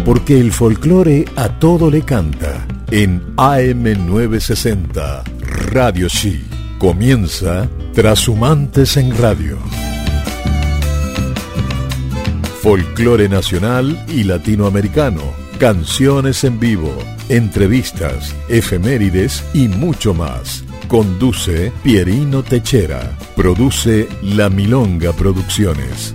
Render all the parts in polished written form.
porque el folclore a todo le canta. En AM960, Radio Chi, comienza Trashumantes en Radio. Folclore nacional y latinoamericano, canciones en vivo, entrevistas, efemérides y mucho más. Conduce Pierino Techera. Produce La Milonga Producciones.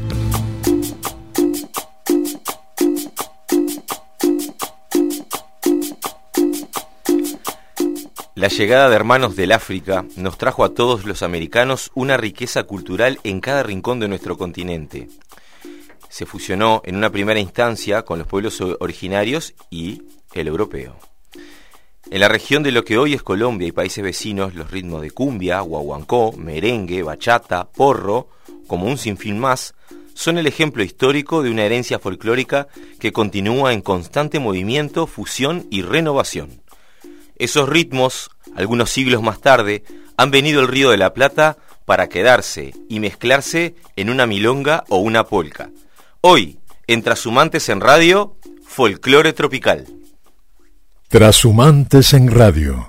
La llegada de hermanos del África nos trajo a todos los americanos una riqueza cultural en cada rincón de nuestro continente. Se fusionó en una primera instancia con los pueblos originarios y el europeo. En la región de lo que hoy es Colombia y países vecinos, los ritmos de cumbia, guaguancó, merengue, bachata, porro, como un sinfín más, son el ejemplo histórico de una herencia folclórica que continúa en constante movimiento, fusión y renovación. Esos ritmos, algunos siglos más tarde, han venido al Río de la Plata para quedarse y mezclarse en una milonga o una polca. Hoy, en Trashumantes en Radio, folclore tropical. Trashumantes en Radio.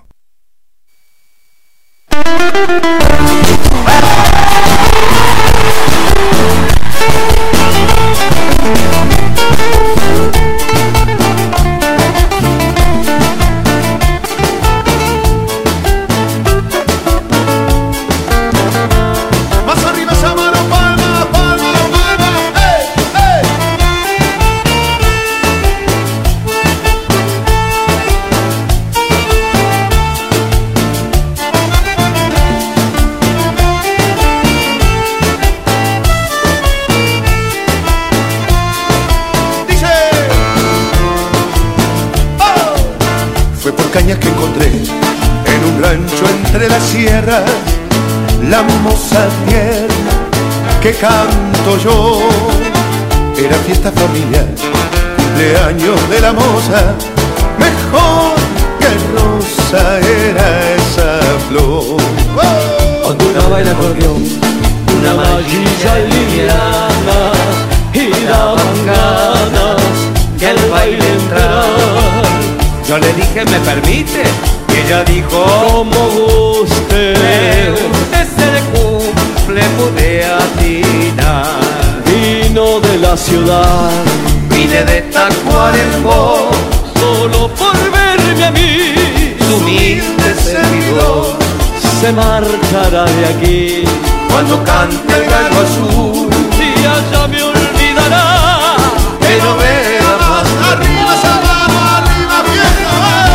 Cañas que encontré en un rancho entre las sierras, la moza tierna que canto yo. Era fiesta familiar, cumpleaños de la moza, mejor que rosa era esa flor. Ondulaba el acordeón, una mallilla liviana, y daban ganas que el baile entrara. Yo le dije, ¿me permite? Y ella dijo, como guste. Ese cumple pude atinar. Vino de la ciudad, vine de Tacuarembó, solo por verme a mí, su humilde servidor. Se marchará de aquí cuando cante el gallo azul, y allá me olvidará que no vea más. Arriba, Salvador, arriba, vieja.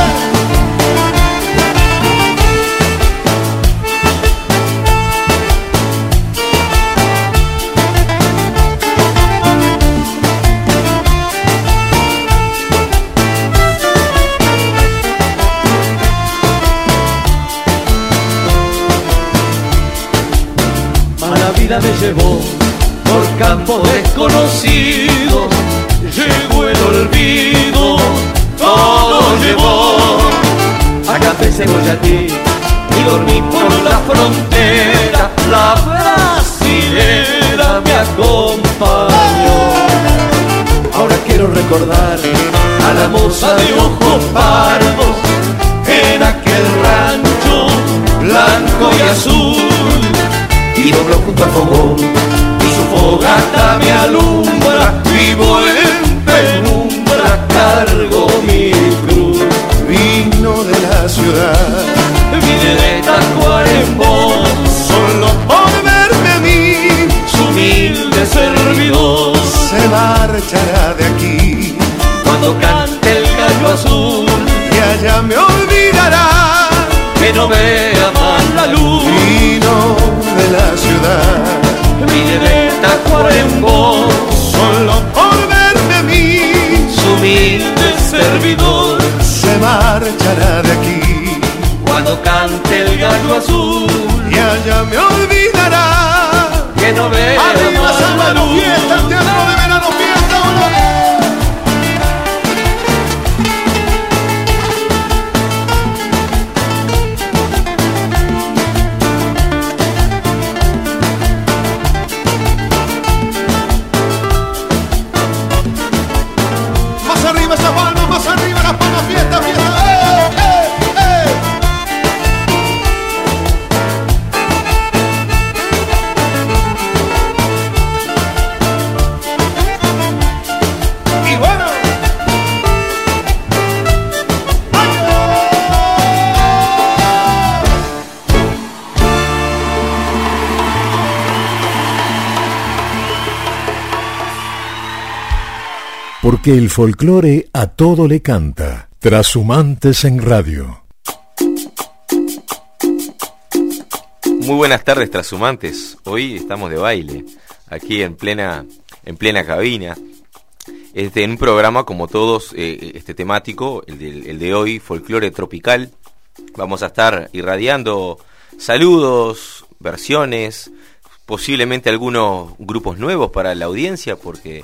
Me llevó por campos desconocidos, llegó el olvido, todo llevó. Acá empecé Goyatí y dormí por la frontera, la brasilera me acompañó. Ahora quiero recordar a la moza de ojos pardos en aquel rancho blanco y azul. Y dobló junto al fogón, y su fogata me alumbra, vivo en penumbra, cargo mi cruz. Vino de la ciudad, vine de Tacuarembó, solo por verme a mí, su humilde servidor. Se marchará de aquí cuando cante el gallo azul, y allá me olvidará que no vea más la luz. Vino de la ciudad, vine de Tacuarembó, solo por verme a mí, su humilde servidor. Se marchará de aquí cuando cante el gallo azul, y allá me olvidará que no vea arriba más la luz. Fiesta, el teatro de verano, fiesta, Más arriba está Porque el folclore a todo le canta. Trashumantes en Radio. Muy buenas tardes, trashumantes. Hoy estamos de baile, aquí en plena cabina. En un programa como todos, temático, el de hoy, folclore tropical. Vamos a estar irradiando saludos, versiones, posiblemente algunos grupos nuevos para la audiencia, porque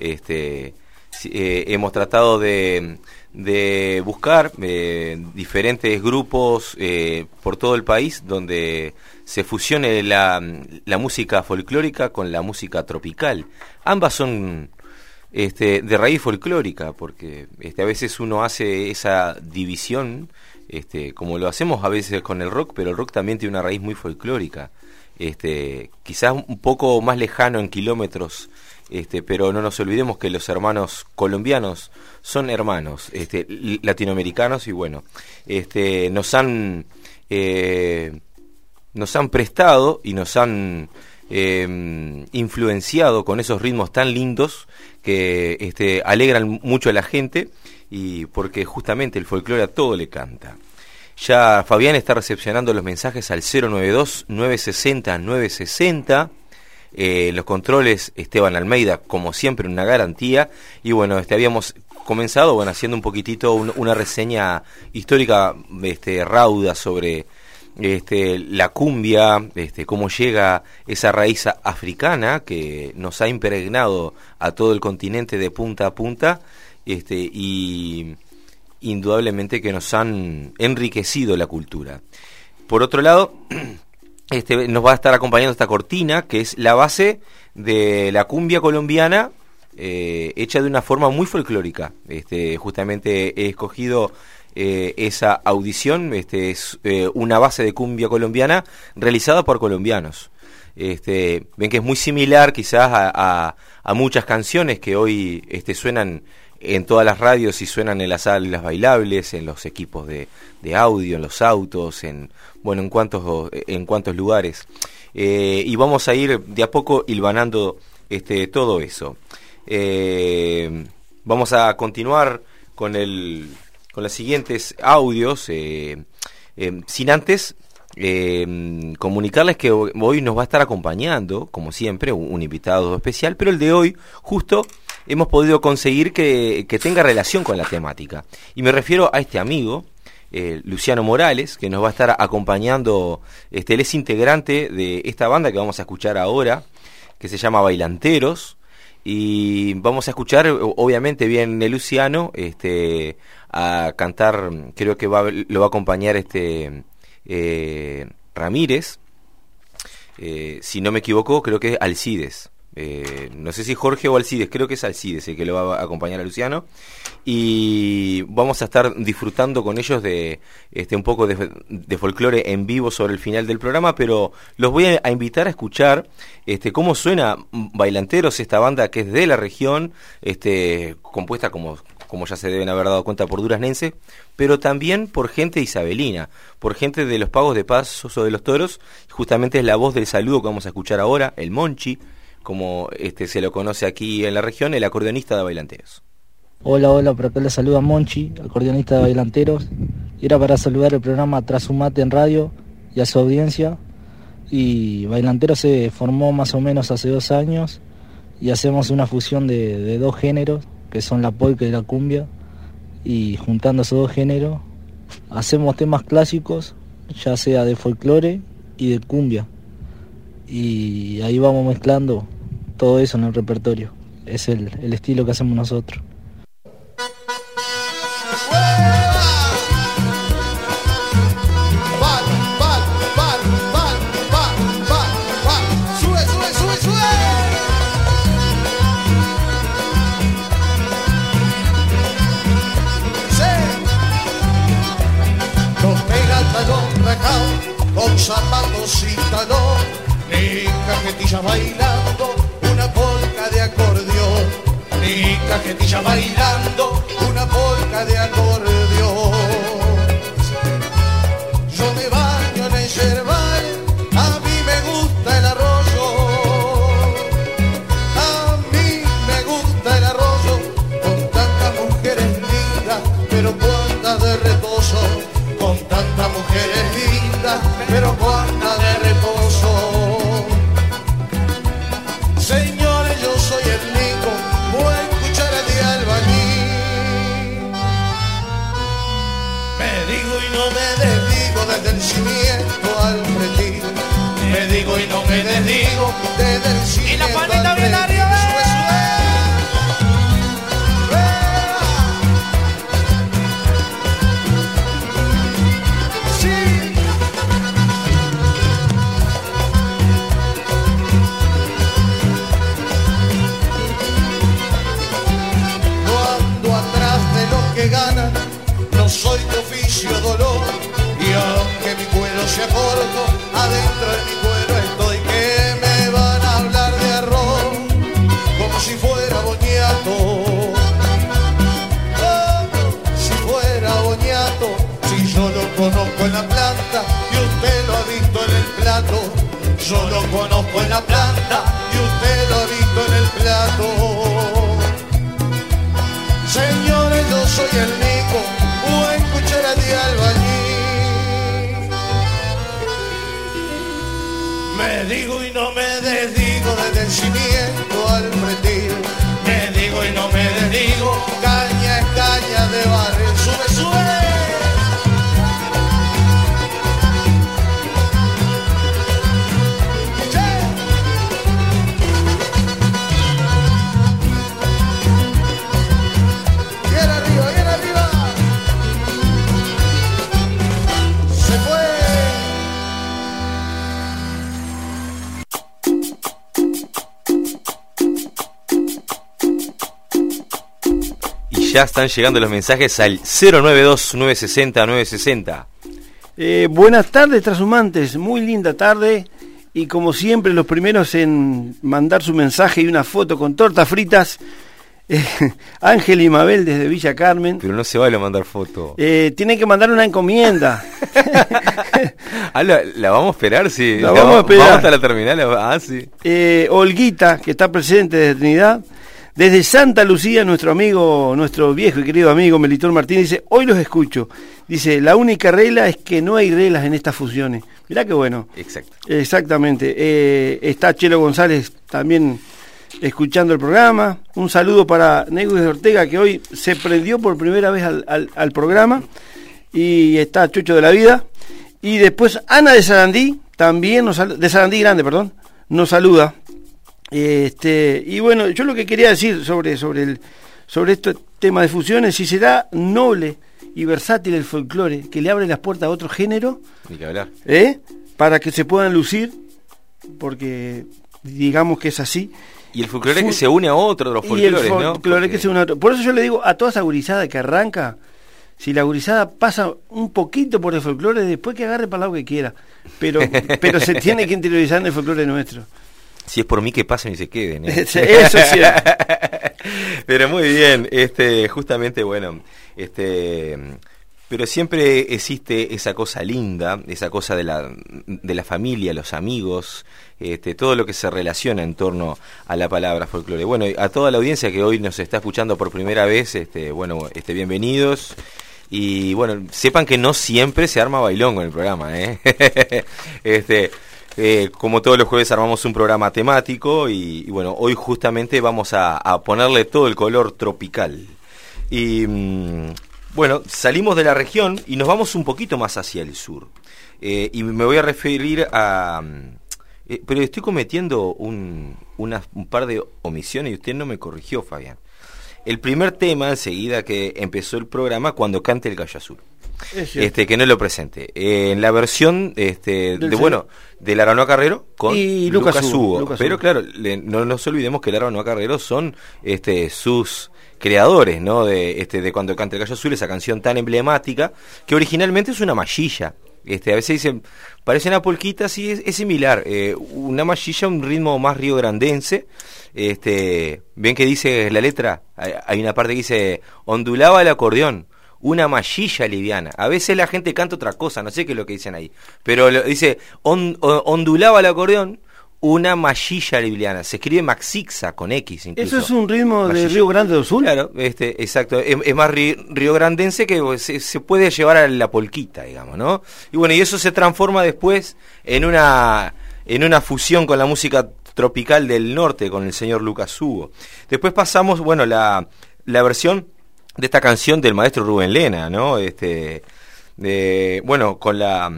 hemos tratado de buscar diferentes grupos por todo el país donde se fusione la música folclórica con la música tropical. Ambas son de raíz folclórica, porque a veces uno hace esa división, como lo hacemos a veces con el rock, pero el rock también tiene una raíz muy folclórica, quizás un poco más lejano en kilómetros, pero no nos olvidemos que los hermanos colombianos son hermanos latinoamericanos, y bueno, nos han prestado y nos han influenciado con esos ritmos tan lindos que alegran mucho a la gente, y porque justamente el folclore a todo le canta. Ya Fabián está recepcionando los mensajes al 092-960-960. Los controles, Esteban Almeida, como siempre, una garantía. Y bueno, habíamos comenzado haciendo un poquitito una reseña histórica rauda sobre la cumbia, cómo llega esa raíz africana que nos ha impregnado a todo el continente de punta a punta, y indudablemente que nos han enriquecido la cultura. Por otro lado, nos va a estar acompañando esta cortina, que es la base de la cumbia colombiana, hecha de una forma muy folclórica. Justamente he escogido esa audición, es una base de cumbia colombiana realizada por colombianos. Ven que es muy similar quizás a muchas canciones que hoy suenan en todas las radios y suenan en las salas bailables, en los equipos de audio, en los autos, en cuantos lugares. Y vamos a ir de a poco hilvanando todo eso. Vamos a continuar con los siguientes audios, sin antes comunicarles que hoy nos va a estar acompañando, como siempre, un invitado especial, pero el de hoy justo hemos podido conseguir que tenga relación con la temática. Y me refiero a este amigo, Luciano Morales, que nos va a estar acompañando. Él es integrante de esta banda que vamos a escuchar ahora, que se llama Bailanteros. Y vamos a escuchar, obviamente, viene Luciano a cantar. Creo que lo va a acompañar Ramírez, si no me equivoco, creo que es Alcides. No sé si Jorge o Alcides, creo que es Alcides el que lo va a acompañar a Luciano, y vamos a estar disfrutando con ellos de un poco de folclore en vivo sobre el final del programa, pero los voy a invitar a escuchar cómo suena Bailanteros, esta banda que es de la región, compuesta como ya se deben haber dado cuenta, por duraznense, pero también por gente isabelina, por gente de los Pagos de Pasos o de los Toros. Justamente es la voz del saludo que vamos a escuchar ahora, el Monchi, como se lo conoce aquí en la región, el acordeonista de Bailanteros. Hola, por acá les saluda Monchi, acordeonista de Bailanteros, y era para saludar el programa Trashumantes en Radio y a su audiencia. Y Bailanteros se formó más o menos hace 2 años, y hacemos una fusión de 2 géneros, que son la polka y la cumbia, y juntando esos 2 géneros hacemos temas clásicos, ya sea de folclore y de cumbia, y ahí vamos mezclando todo eso en el repertorio. Es el estilo que hacemos nosotros. Con zapatos y talón, ni cajetilla bailando una polca de acordeón, ni cajetilla bailando una polca de acordeón. Yo me baño en el yerbal, a mí me gusta el arroyo, a mí me gusta el arroyo buena planta y usted lo ha visto en el plato. Señores, yo soy el Nico, buen cuchara de albañil. Me digo y no me desdigo desde el cimiento al pretil. Me digo y no me desdigo, caña es caña de barrio, sube, sube. Ya están llegando los mensajes al 092-960-960. Buenas tardes, transhumantes. Muy linda tarde. Y como siempre, los primeros en mandar su mensaje y una foto con tortas fritas. Ángel y Mabel desde Villa Carmen. Pero no se vale mandar foto. Tienen que mandar una encomienda. La vamos a esperar, sí. La vamos a esperar. Vamos hasta la terminal. Sí. Olguita, que está presente desde Trinidad. Desde Santa Lucía, nuestro viejo y querido amigo Melitón Martínez dice: hoy los escucho. Dice: la única regla es que no hay reglas en estas fusiones. Mirá qué bueno. Exacto. Exactamente. Está Chelo González también escuchando el programa. Un saludo para Negus de Ortega, que hoy se prendió por primera vez al programa. Y está Chucho de la Vida. Y después Ana de Sarandí, también de Sarandí Grande, perdón, nos saluda. Y bueno, yo lo que quería decir sobre este tema de fusiones, si será noble y versátil el folclore, que le abre las puertas a otro género, ni que hablar, para que se puedan lucir, porque digamos que es así. Y el folclore que se une a otro de los folclores, ¿no? El folclore que se une a otro. Por eso yo le digo a toda esa gurizada que arranca, si la gurizada pasa un poquito por el folclore, después que agarre para el lado que quiera, pero se tiene que interiorizar en el folclore nuestro. Si es por mí, que pasen y se queden, ¿eh? Eso es cierto. Pero muy bien, justamente, bueno, pero siempre existe esa cosa linda, esa cosa de la familia, los amigos, todo lo que se relaciona en torno a la palabra folclore. Bueno, a toda la audiencia que hoy nos está escuchando por primera vez, bienvenidos. Y bueno, sepan que no siempre se arma bailongo en el programa, ¿eh? Como todos los jueves armamos un programa temático y bueno, hoy justamente vamos a ponerle todo el color tropical. Y bueno, salimos de la región y nos vamos un poquito más hacia el sur. Y me voy a referir a... pero estoy cometiendo un par de omisiones y usted no me corrigió, Fabián. El primer tema, enseguida que empezó el programa, Cuando cante el gallo azul. Que no lo presente. En la versión de Aranoa Carrero con Lucas Hugo. Pero claro, no nos olvidemos que Aranoa Carrero son sus creadores, ¿no? De Cuando cante el gallo azul, esa canción tan emblemática, que originalmente es una mallilla. A veces dicen, parece una polquita, sí, es similar. Una mallilla, un ritmo más riograndense. Ven que dice la letra, hay una parte que dice: ondulaba el acordeón, una mallilla liviana. A veces la gente canta otra cosa, no sé qué es lo que dicen ahí, pero dice ondulaba el acordeón, una mallilla liviana. Se escribe maxixa con X incluso. ¿Eso es un ritmo mallilla de Río Grande do Sul? Claro, exacto. Es más riograndense, que se puede llevar a la polquita, digamos, ¿no? Y bueno, y eso se transforma después en una fusión con la música tropical del norte, con el señor Lucas Hugo. Después pasamos, bueno, la versión de esta canción del maestro Rubén Lena, ¿no? Bueno, con la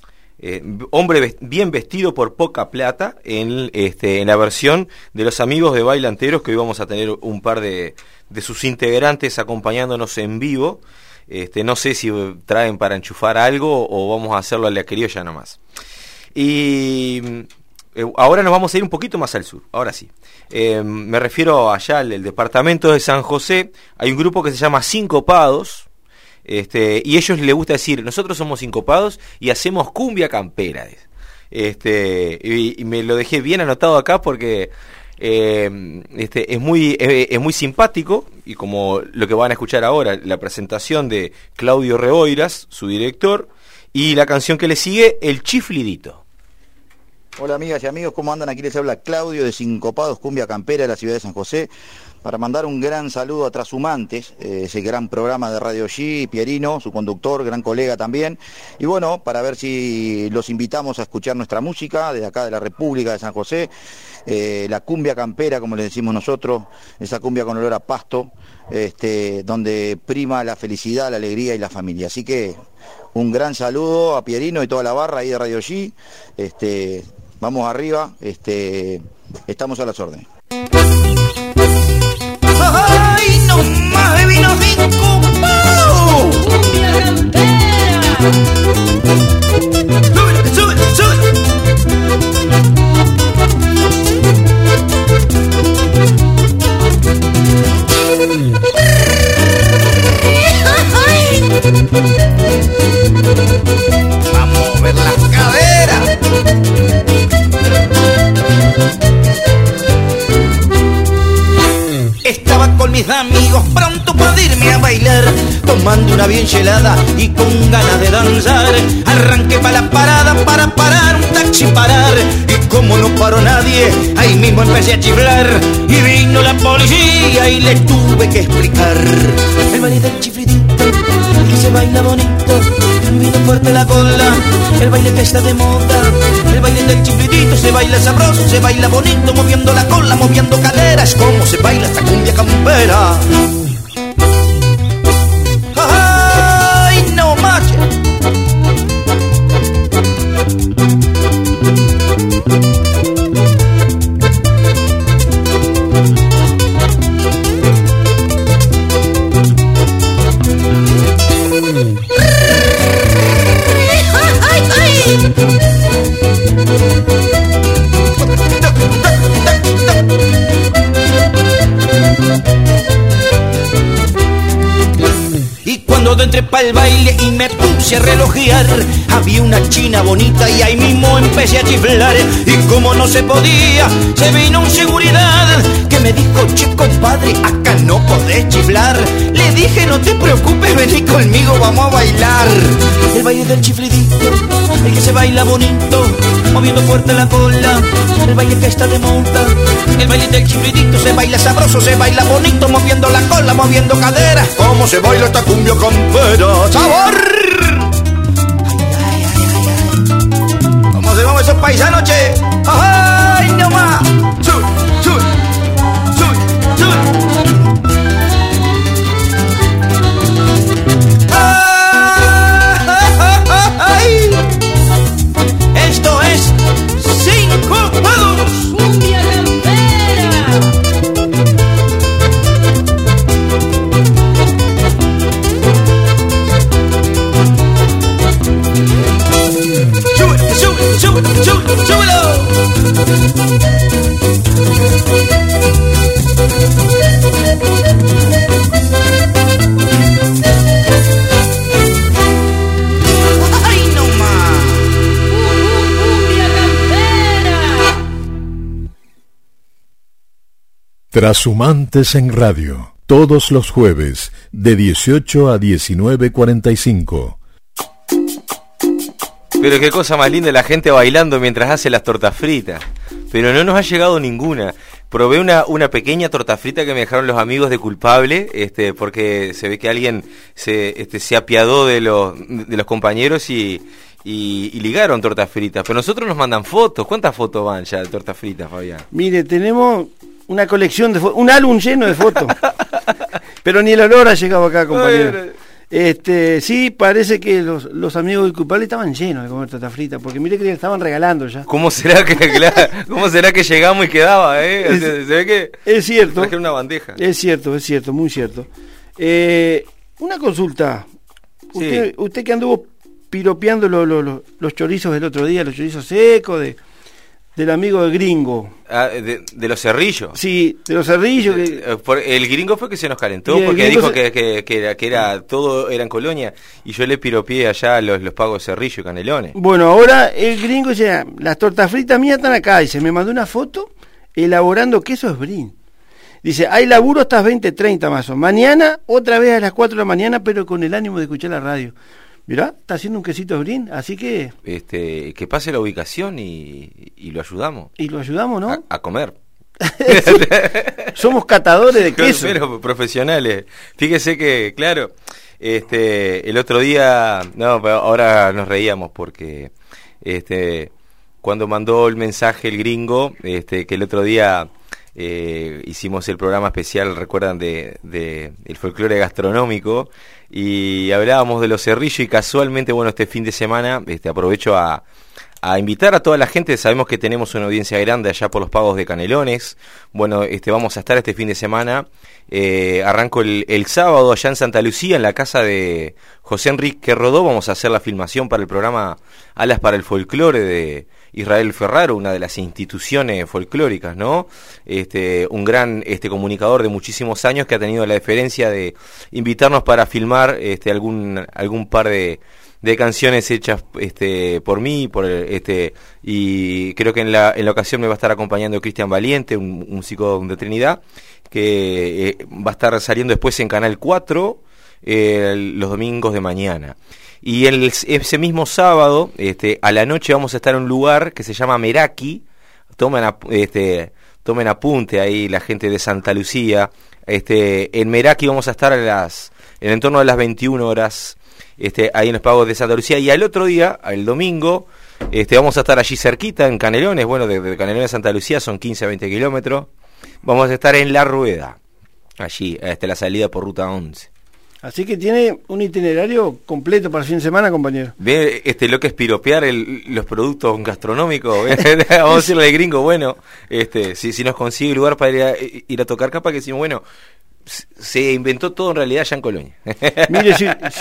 hombre bien vestido por poca plata, en la versión de los amigos de Bailanteros, que hoy vamos a tener un par de sus integrantes acompañándonos en vivo. No sé si traen para enchufar algo o vamos a hacerlo a la criolla nomás. Y ahora nos vamos a ir un poquito más al sur, ahora sí. Me refiero allá al departamento de San José. Hay un grupo que se llama Sincopados, y ellos les gusta decir: nosotros somos sincopados y hacemos cumbia campera. Y me lo dejé bien anotado acá porque es muy simpático, y como lo que van a escuchar ahora, la presentación de Claudio Reboiras, su director, y la canción que le sigue, El Chiflidito. Hola amigas y amigos, ¿cómo andan? Aquí les habla Claudio de Sincopados Cumbia Campera de la ciudad de San José, para mandar un gran saludo a Trashumantes, ese gran programa de Radio G, Pierino, su conductor, gran colega también, y bueno, para ver si los invitamos a escuchar nuestra música desde acá de la República de San José, la cumbia campera, como le decimos nosotros, esa cumbia con olor a pasto, donde prima la felicidad, la alegría y la familia. Así que un gran saludo a Pierino y toda la barra ahí de Radio G, vamos arriba, estamos a las órdenes. ¡Ay, no más de vino cinco! ¡Cumbia campera! ¡Sube, sube, sube! Vamos a mover las caderas. Estaba con mis amigos pronto para irme a bailar, tomando una bien helada y con ganas de danzar. Arranqué para la parada para parar un taxi parar, y como no paró nadie, ahí mismo empecé a chiflar. Y vino la policía y le tuve que explicar el baile del chiflidito, el que se baila bonito, vino fuerte la cola, el baile que está de moda. El baile del chiflidito se baila sabroso, se baila bonito, moviendo la cola, moviendo caderas, como se baila esta cumbia campera. ¡Ay, no más! Y cuando entré pa'l baile y me puse a relojear, había una china bonita y ahí mismo empecé a chiflar. Y como no se podía, se vino un seguridad que me dijo: che compadre, acá no podés chiflar. Le dije: no te preocupes, vení conmigo, vamos a bailar. El baile del chiflidito, el que se baila bonito, moviendo fuerte la cola, el baile que está de moda. El baile del chiflidito se baila sabroso, se baila bonito, moviendo la cola, moviendo caderas, como se baila esta cumbia campera. ¡Sabor! Ay, ay, ay, ay, ay. ¿Cómo se mueven esos paisanos, che? ¡Ay, no más! ¡Sube, sube, sube, sube! ¡Ay! Esto es Sincopados Cumbia Campera. Sube, sube, sube, sube, súbelo. ¡Ay, no más! ¡Cumbia campera! Trashumantes en Radio, todos los jueves, de 18 a 19:45. Pero qué cosa más linda, la gente bailando mientras hace las tortas fritas. Pero no nos ha llegado ninguna. Probé una pequeña torta frita que me dejaron los amigos de Culpable, porque se ve que alguien se apiadó de los compañeros y ligaron tortas fritas. Pero nosotros nos mandan fotos. ¿Cuántas fotos van ya de tortas fritas, Fabián? Mire, tenemos una colección de fotos, un álbum lleno de fotos. Pero ni el olor ha llegado acá, compañero. Sí, parece que los amigos del Culpable estaban llenos de comer torta frita, porque mire que le estaban regalando ya. ¿Cómo será que llegamos y quedaba, se ve que es cierto. Trajeron una bandeja. Es cierto, muy cierto. Una consulta. Usted que anduvo piropeando los chorizos del otro día, los chorizos secos del amigo de Gringo. De los cerrillos. Sí, de los cerrillos. El Gringo fue que se nos calentó porque dijo que era todo era en Colonia, y yo le piropié allá los pagos de cerrillo y canelones. Bueno, ahora el Gringo dice: las tortas fritas mías están acá. Dice, me mandó una foto elaborando queso Sbrin. Dice, hay laburo hasta las 20:30 más o menos. Mañana, otra vez a las 4 de la mañana, pero con el ánimo de escuchar la radio. Mirá, está haciendo un quesito brin, así que... que pase la ubicación y lo ayudamos. Y lo ayudamos, ¿no? A comer. Sí. Somos catadores de queso. Pero profesionales. Fíjese que, claro, el otro día... No, pero ahora nos reíamos porque... cuando mandó el mensaje el gringo, que el otro día... hicimos el programa especial, recuerdan, de el folclore gastronómico, y hablábamos de los cerrillos, y casualmente, bueno, este fin de semana aprovecho a invitar a toda la gente. Sabemos que tenemos una audiencia grande allá por los Pagos de Canelones. Bueno, vamos a estar este fin de semana, arranco el sábado allá en Santa Lucía, en la casa de José Enrique Rodó. Vamos a hacer la filmación para el programa Alas para el Folclore de Israel Ferraro, una de las instituciones folclóricas, ¿no? Un gran comunicador de muchísimos años, que ha tenido la deferencia de invitarnos para filmar algún par de canciones hechas por mí, y creo que en la ocasión me va a estar acompañando Cristian Valiente, un músico de Trinidad, que va a estar saliendo después en Canal 4 los domingos de mañana. Y ese mismo sábado, a la noche, vamos a estar en un lugar que se llama Meraki. Tomen apunte ahí la gente de Santa Lucía. En Meraki vamos a estar en el torno de las 21 horas, ahí en los Pagos de Santa Lucía. Y al otro día, el domingo, vamos a estar allí cerquita, en Canelones. Bueno, de Canelones a Santa Lucía son 15 a 20 kilómetros. Vamos a estar en La Rueda, allí, la salida por Ruta 11. Así que tiene un itinerario completo para el fin de semana, compañero. Ve lo que es piropear los productos gastronómicos. Vamos a decirle al gringo, bueno, si nos consigue lugar para ir a tocar, capaz que decimos, bueno, se inventó todo en realidad allá en Colonia. Mire,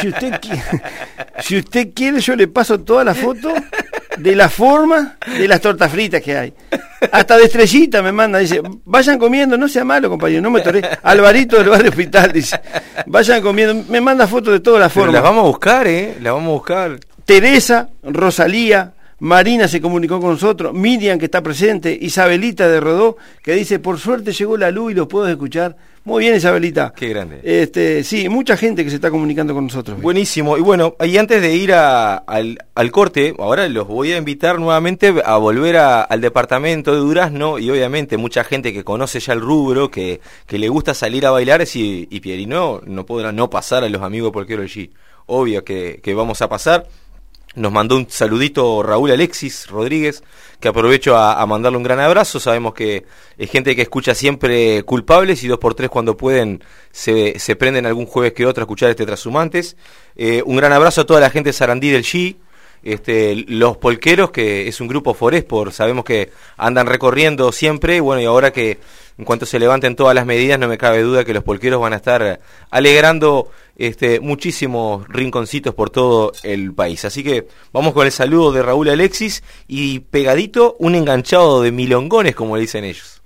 si usted quiere, yo le paso toda la foto de la forma de las tortas fritas que hay. Hasta de estrellita me manda, dice, vayan comiendo, no sea malo, compañero, no me toré. Alvarito del barrio Hospital, dice, vayan comiendo, me manda fotos de todas las formas. Las vamos a buscar, las vamos a buscar. Teresa, Rosalía, Marina se comunicó con nosotros, Miriam, que está presente, Isabelita de Rodó, que dice, por suerte llegó la luz y los puedo escuchar. Muy bien, Isabelita. Qué grande. Sí, mucha gente que se está comunicando con nosotros. Buenísimo. Y bueno, y antes de ir al corte, ahora los voy a invitar nuevamente a volver al departamento de Durazno, y obviamente mucha gente que conoce ya el rubro, que le gusta salir a bailar, y Pierino no podrá no pasar a los amigos polqueros allí. Obvio que vamos a pasar. Nos mandó un saludito Raúl Alexis Rodríguez, que aprovecho a mandarle un gran abrazo. Sabemos que es gente que escucha siempre Culpables, y 2x3 cuando pueden se prenden algún jueves que otro a escuchar Trashumantes. Un gran abrazo a toda la gente de Sarandí del G, los polqueros, que es un grupo forespor, sabemos que andan recorriendo siempre, bueno, y ahora que en cuanto se levanten todas las medidas, no me cabe duda que los polqueros van a estar alegrando muchísimos rinconcitos por todo el país. Así que vamos con el saludo de Raúl Alexis, y pegadito un enganchado de milongones, como le dicen ellos.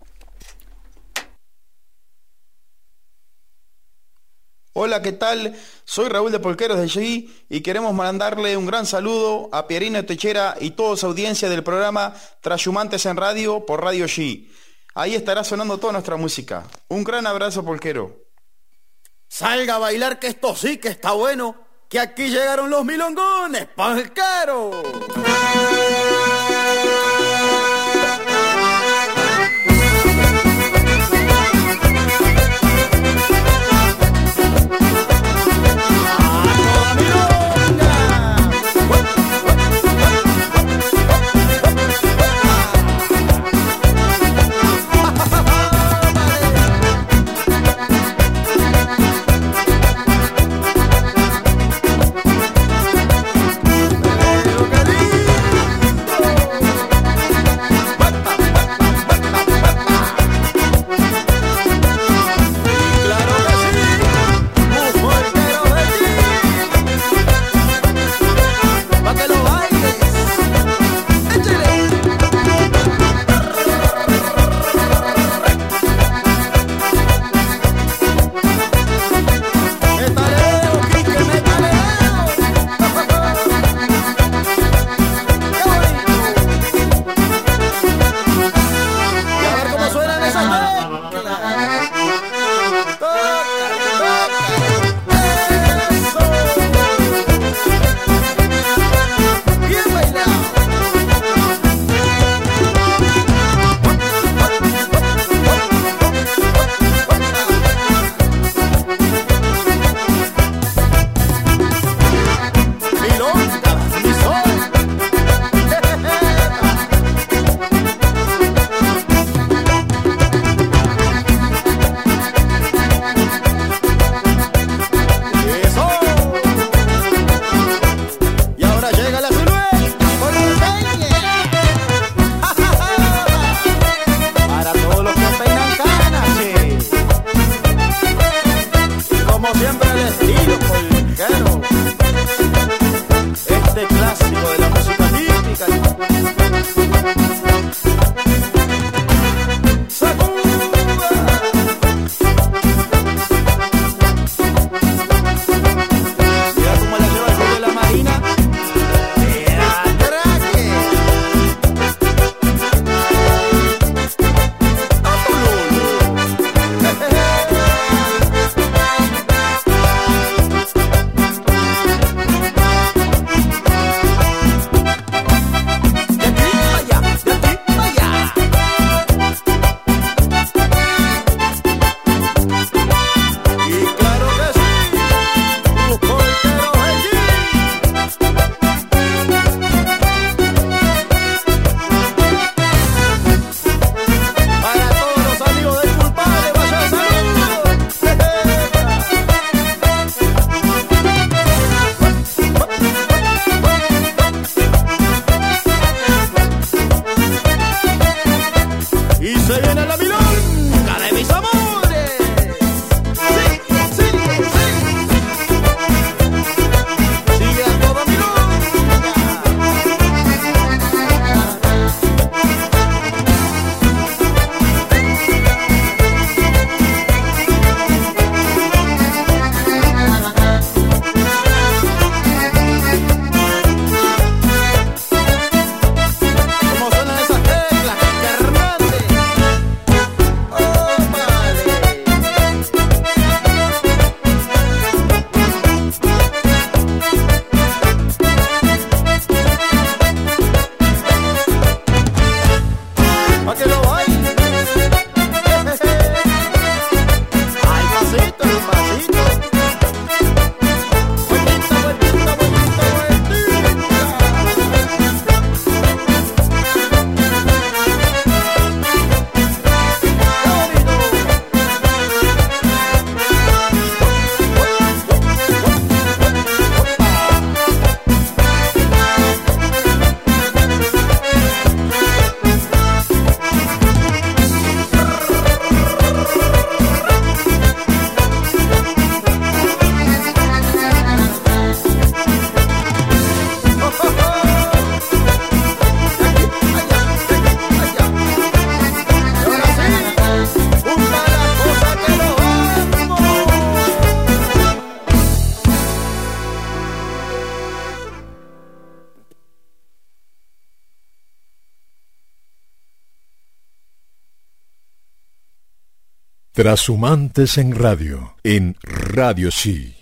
Hola, ¿qué tal? Soy Raúl de Polqueros de G, y queremos mandarle un gran saludo a Pierino Techera y toda su audiencia del programa Trashumantes en Radio por Radio G. Ahí estará sonando toda nuestra música. Un gran abrazo, polquero. Salga a bailar, que esto sí que está bueno, que aquí llegaron los milongones, polquero. como siempre el estilo polquero, este clásico de la música típica. Trashumantes en Radio, en Radio Sí.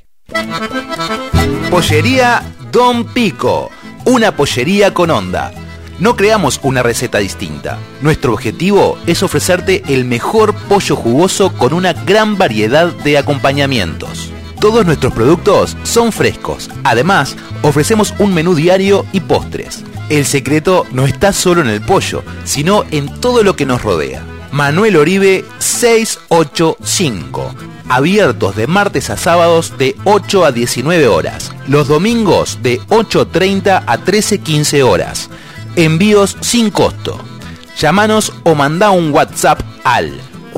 Pollería Don Pico, una pollería con onda. No creamos una receta distinta. Nuestro objetivo es ofrecerte el mejor pollo jugoso con una gran variedad de acompañamientos. Todos nuestros productos son frescos. Además, ofrecemos un menú diario y postres. El secreto no está solo en el pollo, sino en todo lo que nos rodea. Manuel Oribe 685. Abiertos de martes a sábados de 8 a 19 horas. Los domingos de 8:30 a 13:15 horas. Envíos sin costo. Llámanos o mandá un WhatsApp al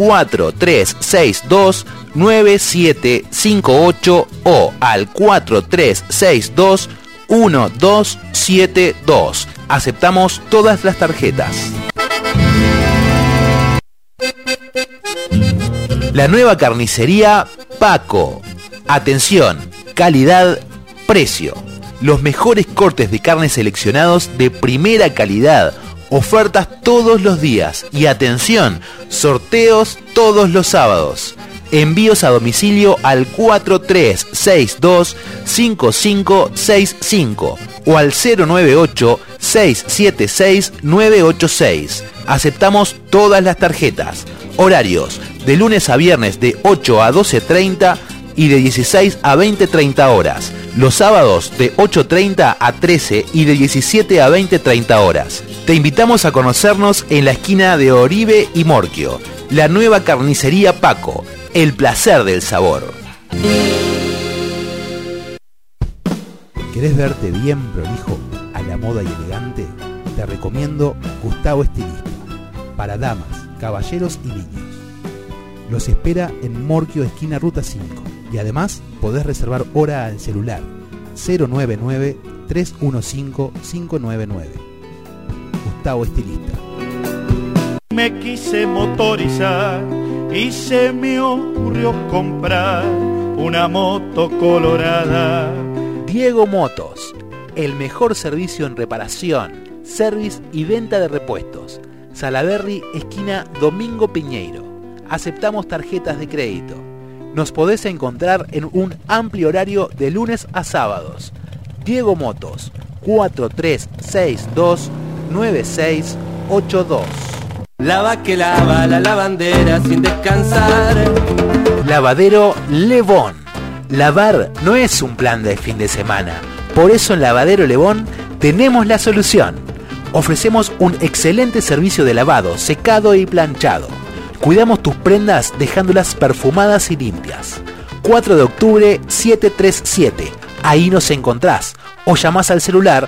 4362-9758 o al 4362-1272. Aceptamos todas las tarjetas. La nueva carnicería Paco. Atención, calidad, precio. Los mejores cortes de carne seleccionados de primera calidad. Ofertas todos los días. Y atención, sorteos todos los sábados. Envíos a domicilio al 4362-5565 o al 098-676-986. Aceptamos todas las tarjetas. Horarios de lunes a viernes de 8 a 12:30 y de 16 a 20:30 horas. Los sábados de 8:30 a 13 y de 17 a 20:30 horas. Te invitamos a conocernos en la esquina de Oribe y Morquio. La nueva carnicería Paco. El placer del sabor. ¿Querés verte bien prolijo, a la moda y elegante? Te recomiendo Gustavo Estilista. Para damas, caballeros y niños. Los espera en Morquio, esquina Ruta 5. Y además podés reservar hora al celular 099-315-599. Gustavo Estilista. Me quise motorizar y se me ocurrió comprar una moto colorada. Diego Motos, el mejor servicio en reparación, service y venta de repuestos. Salaberry, esquina Domingo Piñeiro. Aceptamos tarjetas de crédito. Nos podés encontrar en un amplio horario de lunes a sábados. Diego Motos, 4362-9682. Lava que lava la lavandera sin descansar. Lavadero Levón. Lavar no es un plan de fin de semana. Por eso en Lavadero Levón tenemos la solución. Ofrecemos un excelente servicio de lavado, secado y planchado. Cuidamos tus prendas dejándolas perfumadas y limpias. 4 de octubre 737. Ahí nos encontrás. O llamás al celular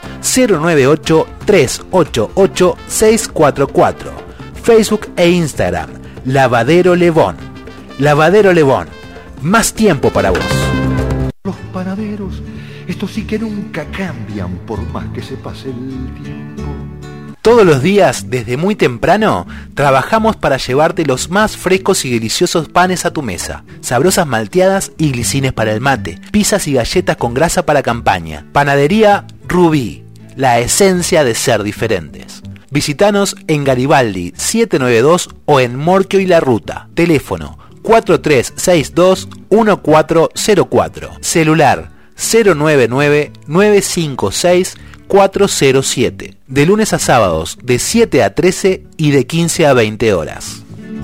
098-388-644. Facebook e Instagram. Lavadero Levón. Lavadero Levón. Más tiempo para vos. Los panaderos, estos sí que nunca cambian por más que se pase el tiempo. Todos los días, desde muy temprano, trabajamos para llevarte los más frescos y deliciosos panes a tu mesa. Sabrosas malteadas y glicines para el mate. Pizzas y galletas con grasa para campaña. Panadería Rubí, la esencia de ser diferentes. Visítanos en Garibaldi 792 o en Morquio y La Ruta. Teléfono 4362-1404. Celular 099-956-407. De lunes a sábados de 7 a 13 y de 15 a 20 horas.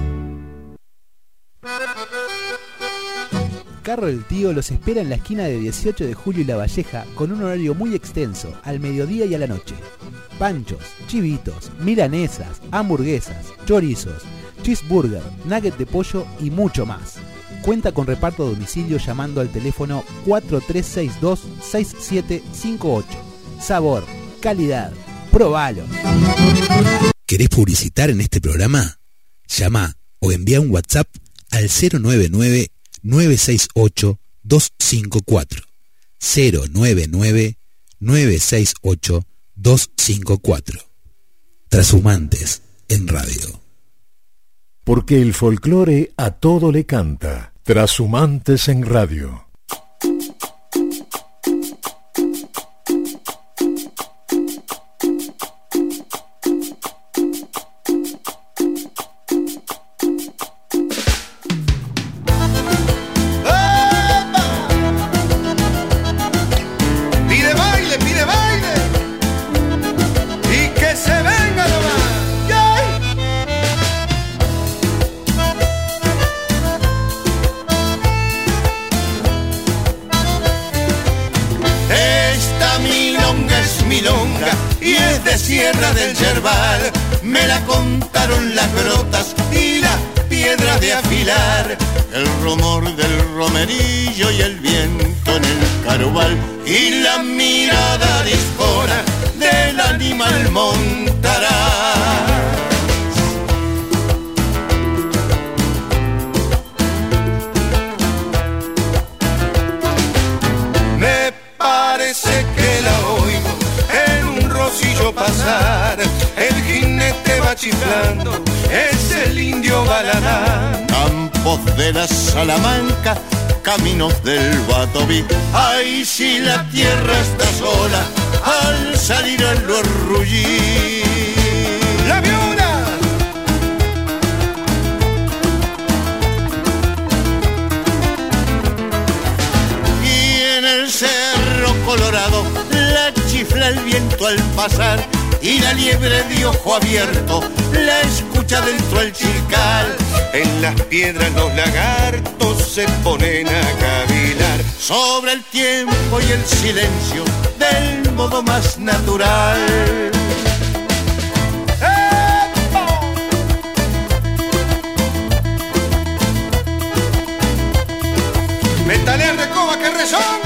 Carro del Tío los espera en la esquina de 18 de Julio y La Valleja con un horario muy extenso, al mediodía y a la noche. Panchos, chivitos, milanesas, hamburguesas, chorizos, cheeseburger, nugget de pollo y mucho más. Cuenta con reparto a domicilio llamando al teléfono 4362-6758. Sabor, calidad, probalo. ¿Querés publicitar en este programa? Llama o envía un WhatsApp al 099-968-254. 099-968-254. Trashumantes en radio. Porque el folclore a todo le canta. Trashumantes en radio. Sierra del Yerbal, me la contaron las grotas y las piedras de afilar, el rumor del romerillo y el viento en el carubal y la mirada dispona del animal montará. Me parece que la oigo pasar, el jinete va chiflando, es el indio Baladán. Campos de la Salamanca, caminos del Batoví, ay si la tierra está sola, al salir a lo rullí. ¡La viuda! Y en el Cerro Colorado, chifla el viento al pasar y la liebre de ojo abierto la escucha dentro del chilcal. En las piedras los lagartos se ponen a cavilar sobre el tiempo y el silencio del modo más natural. Metalea recoba que resonga.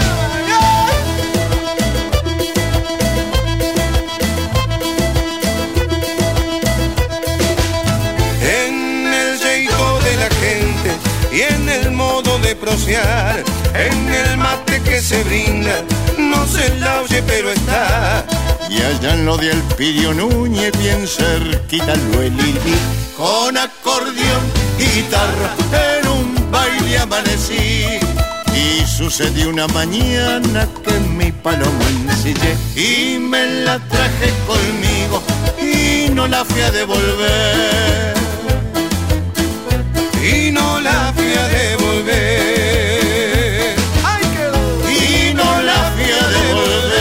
balbucear. En el mate que se brinda, no se la oye pero está. Y allá en lo de Elpidio Núñez, bien cerquita lo Lili, con acordeón y guitarra, en un baile amanecí. Y sucedió una mañana que mi paloma ensillé y me la traje conmigo y no la fui a devolver. Y no la fui a devolver. ¡Ay, quedó! Y no la fui a devolver.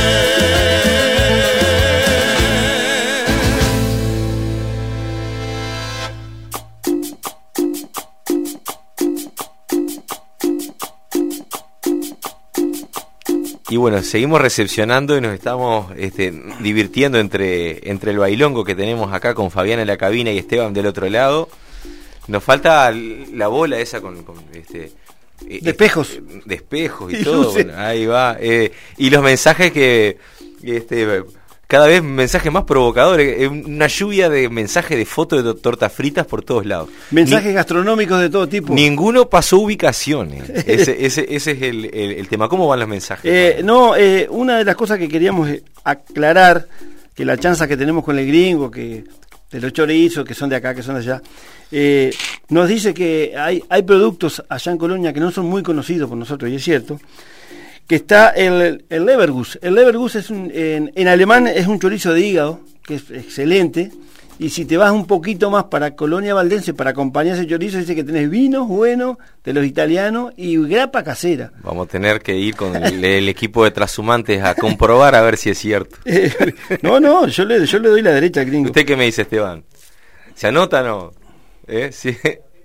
Y bueno, seguimos recepcionando y nos estamos divirtiendo entre el bailongo que tenemos acá con Fabián en la cabina y Esteban del otro lado. Nos falta la bola esa con de espejos. De espejos y todo. Bueno, ahí va. Y los mensajes que cada vez mensajes más provocadores, una lluvia de mensajes de fotos de tortas fritas por todos lados. Mensajes gastronómicos de todo tipo. Ninguno pasó ubicaciones. Ese es el tema. ¿Cómo van los mensajes? Una de las cosas que queríamos aclarar, que la chanza que tenemos con el gringo, que de los chorizos, que son de acá, que son de allá, nos dice que hay productos allá en Colonia que no son muy conocidos por nosotros, y es cierto, que está el Lebergus. El Lebergus en alemán es un chorizo de hígado, que es excelente, y si te vas un poquito más para Colonia Valdense para acompañar ese chorizo, dice que tenés vinos buenos de los italianos y grapa casera. Vamos a tener que ir con el equipo de trashumantes a comprobar a ver si es cierto. No, yo le doy la derecha al gringo. ¿Usted qué me dice, Esteban? ¿Se anota o no? Sí.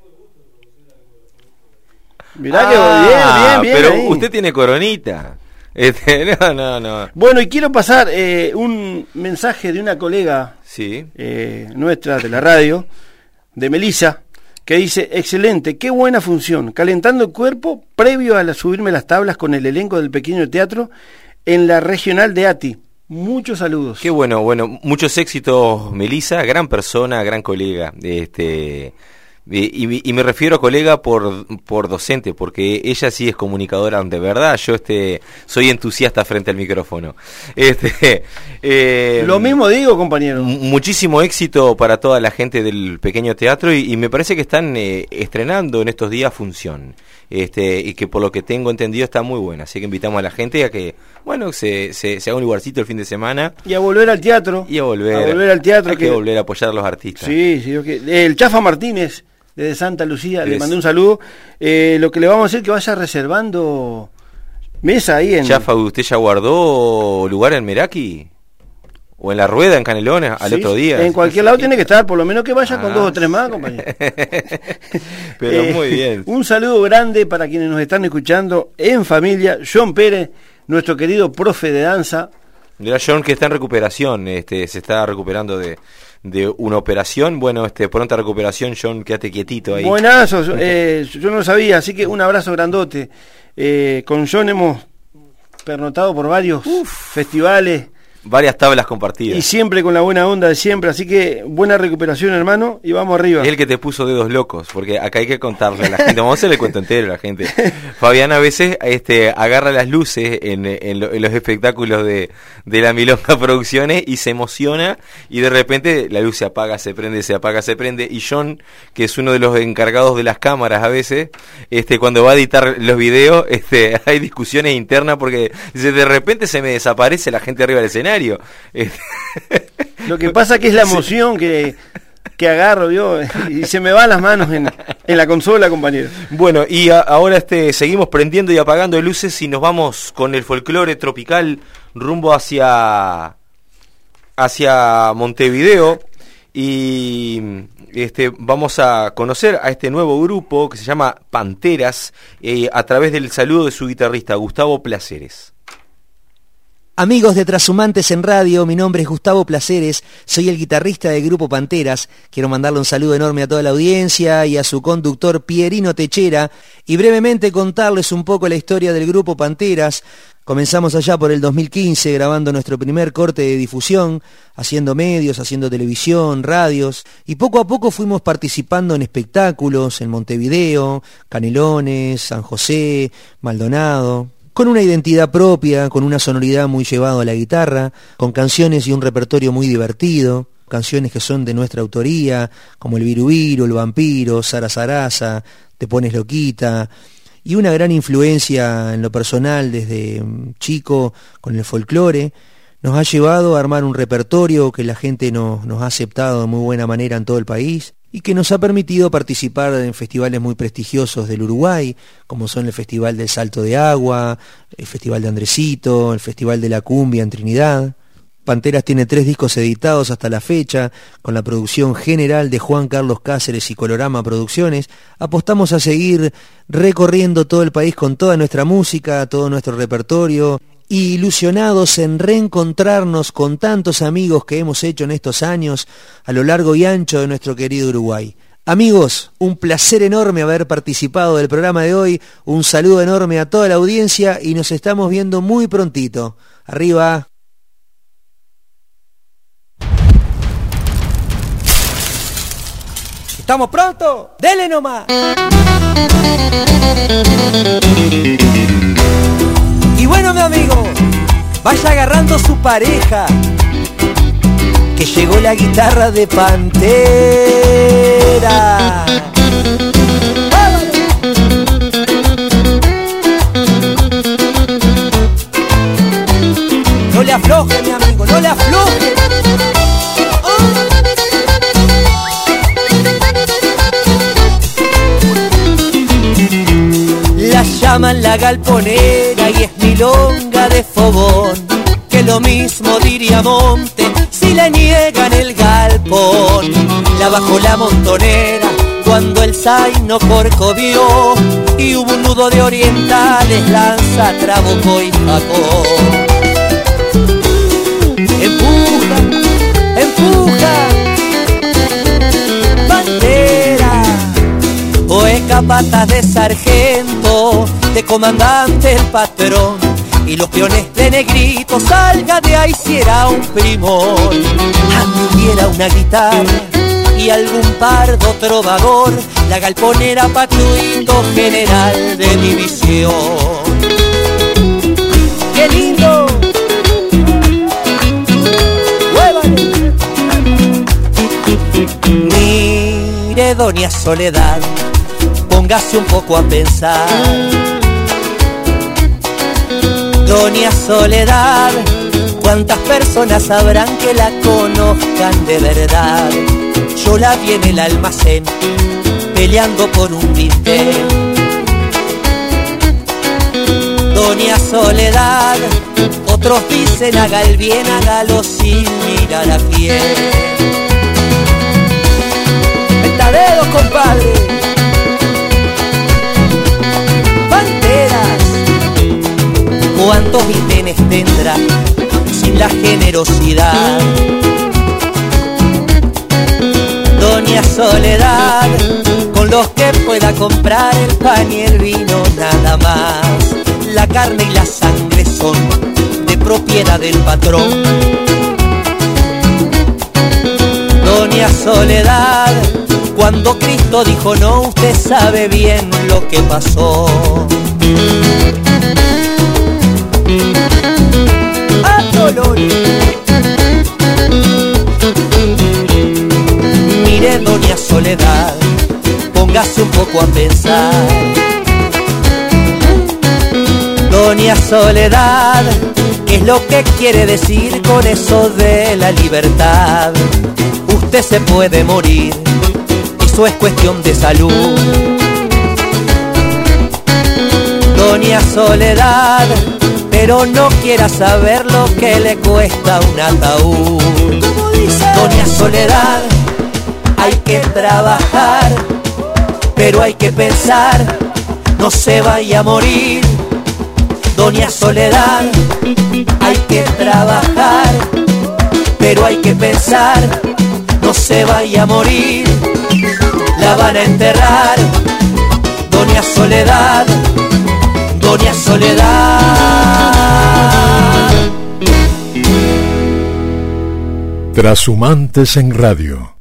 Mirá que bien. Pero ahí. usted tiene coronita. No. Bueno, y quiero pasar un mensaje de una colega nuestra de la radio, de Melissa, que dice: excelente, qué buena función, calentando el cuerpo previo a subirme las tablas con el elenco del pequeño teatro en la regional de Ati. Muchos saludos. Qué bueno, muchos éxitos, Melissa, gran persona, gran colega. Y me refiero a colega por docente, porque ella sí es comunicadora de verdad. Yo soy entusiasta frente al micrófono. Lo mismo digo, compañero. Muchísimo éxito para toda la gente del pequeño teatro y me parece que están estrenando en estos días función. Y que por lo que tengo entendido está muy buena. Así que invitamos a la gente a que, se haga un lugarcito el fin de semana. Y a volver al teatro. Y a volver al teatro. Hay que volver a apoyar a los artistas. Sí, el Chafa Martínez, desde Santa Lucía, le mandé un saludo. Lo que le vamos a decir es que vaya reservando mesa ahí en... Chafa, ¿usted ya guardó lugar en Meraki? ¿O en la rueda, en Canelones, al otro día? En cualquier lado tiene que estar, por lo menos que vaya con 2 o 3 más, compañero. Pero muy bien. Un saludo grande para quienes nos están escuchando en familia. John Pérez, nuestro querido profe de danza. Mira, John, que está en recuperación, se está recuperando de una operación. Bueno, pronta recuperación, John, quédate quietito ahí. Buenazo, yo no lo sabía, así que un abrazo grandote. Con John hemos pernotado por varios festivales. Varias tablas compartidas. Y siempre con la buena onda de siempre, así que buena recuperación, hermano, y vamos arriba. Es el que te puso dedos locos, porque acá hay que contarle a la gente, vamos a hacerle el cuento entero a la gente. Fabián a veces agarra las luces en los espectáculos de la Milonga Producciones y se emociona y de repente la luz se apaga, se prende, se apaga, se prende, y John, que es uno de los encargados de las cámaras a veces, cuando va a editar los videos, hay discusiones internas porque dice, de repente se me desaparece la gente arriba del escenario. Lo que pasa que es la emoción que agarro yo y se me van las manos en la consola, compañero. Bueno, y ahora seguimos prendiendo y apagando luces y nos vamos con el folclore tropical rumbo hacia Montevideo y vamos a conocer a este nuevo grupo que se llama Panteras a través del saludo de su guitarrista Gustavo Placeres. Amigos de Trashumantes en Radio, mi nombre es Gustavo Placeres, soy el guitarrista del grupo Panteras. Quiero mandarle un saludo enorme a toda la audiencia y a su conductor Pierino Techera y brevemente contarles un poco la historia del grupo Panteras. Comenzamos allá por el 2015 grabando nuestro primer corte de difusión, haciendo medios, haciendo televisión, radios, y poco a poco fuimos participando en espectáculos en Montevideo, Canelones, San José, Maldonado, con una identidad propia, con una sonoridad muy llevada a la guitarra, con canciones y un repertorio muy divertido, canciones que son de nuestra autoría, como El Viru Viru, El Vampiro, Sara Sarasa, Te Pones Loquita, y una gran influencia en lo personal desde chico con el folclore, nos ha llevado a armar un repertorio que la gente nos ha aceptado de muy buena manera en todo el país y que nos ha permitido participar en festivales muy prestigiosos del Uruguay, como son el Festival del Salto de Agua, el Festival de Andresito, el Festival de la Cumbia en Trinidad. Panteras tiene 3 discos editados hasta la fecha, con la producción general de Juan Carlos Cáceres y Colorama Producciones. Apostamos a seguir recorriendo todo el país con toda nuestra música, todo nuestro repertorio, y ilusionados en reencontrarnos con tantos amigos que hemos hecho en estos años a lo largo y ancho de nuestro querido Uruguay. Amigos, un placer enorme haber participado del programa de hoy, un saludo enorme a toda la audiencia y nos estamos viendo muy prontito. Arriba. ¿Estamos pronto? ¡Dele nomás! Y bueno, mi amigo, vaya agarrando su pareja, que llegó la guitarra de Pantera. No le afloje, mi amigo, no le afloje. La llaman la galponera y es milonga de fogón, que lo mismo diría Monte si le niegan el galpón. La bajó la montonera cuando el zaino corcovió y hubo un nudo de orientales, lanza, trabuco y facón. Empuja, empuja, bandera, poeca, patas de sargento, de comandante el patrón, y los peones de negrito, salga de ahí si era un primor. A mí hubiera una guitarra y algún pardo trovador, la galponera patuito general de división. ¡Qué lindo! ¡Huévale! Mire, doña Soledad, póngase un poco a pensar. Doña Soledad, ¿cuántas personas habrán que la conozcan de verdad? Yo la vi en el almacén, peleando por un vintén. Doña Soledad, otros dicen haga el bien, hágalo sin mirar a quién. ¡Ventaderos, compadre! ¿Cuántos vintenes tendrá sin la generosidad? Doña Soledad, con los que pueda comprar el pan y el vino nada más. La carne y la sangre son de propiedad del patrón. Doña Soledad, cuando Cristo dijo no, usted sabe bien lo que pasó. ¡A dolor! Mire, doña Soledad, póngase un poco a pensar. Doña Soledad, ¿qué es lo que quiere decir con eso de la libertad? Usted se puede morir, eso es cuestión de salud. Doña Soledad, pero no quiera saber lo que le cuesta un ataúd. Doña Soledad, hay que trabajar, pero hay que pensar, no se vaya a morir. Doña Soledad, Hay que trabajar, pero hay que pensar, no se vaya a morir, la van a enterrar. Doña Soledad, Doña Soledad. Trashumantes en Radio.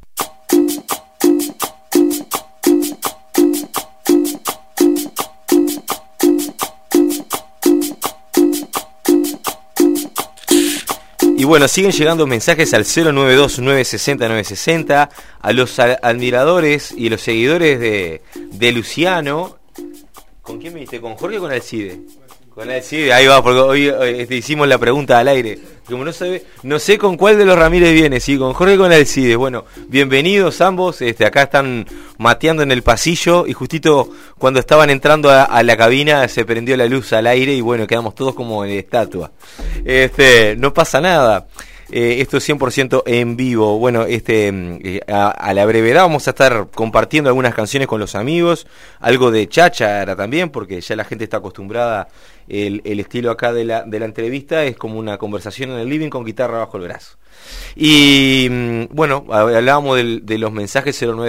Y bueno, siguen llegando mensajes al 092-960-960 a los admiradores y los seguidores de Luciano. ¿Con quién me diste? ¿Con Jorge o con Alcide? Con Alcide, ahí va, porque hoy hicimos la pregunta al aire. Como no sé con cuál de los Ramírez viene, sí, con Jorge o con Alcide. Bueno, bienvenidos ambos, acá están mateando en el pasillo y justito cuando estaban entrando a la cabina se prendió la luz al aire y bueno, quedamos todos como en estatua. No pasa nada. Esto es 100% en vivo. Bueno, a la brevedad vamos a estar compartiendo algunas canciones con los amigos, algo de cháchara también, porque ya la gente está acostumbrada. El estilo acá de la entrevista es como una conversación en el living con guitarra bajo el brazo. Y bueno, hablábamos de los mensajes al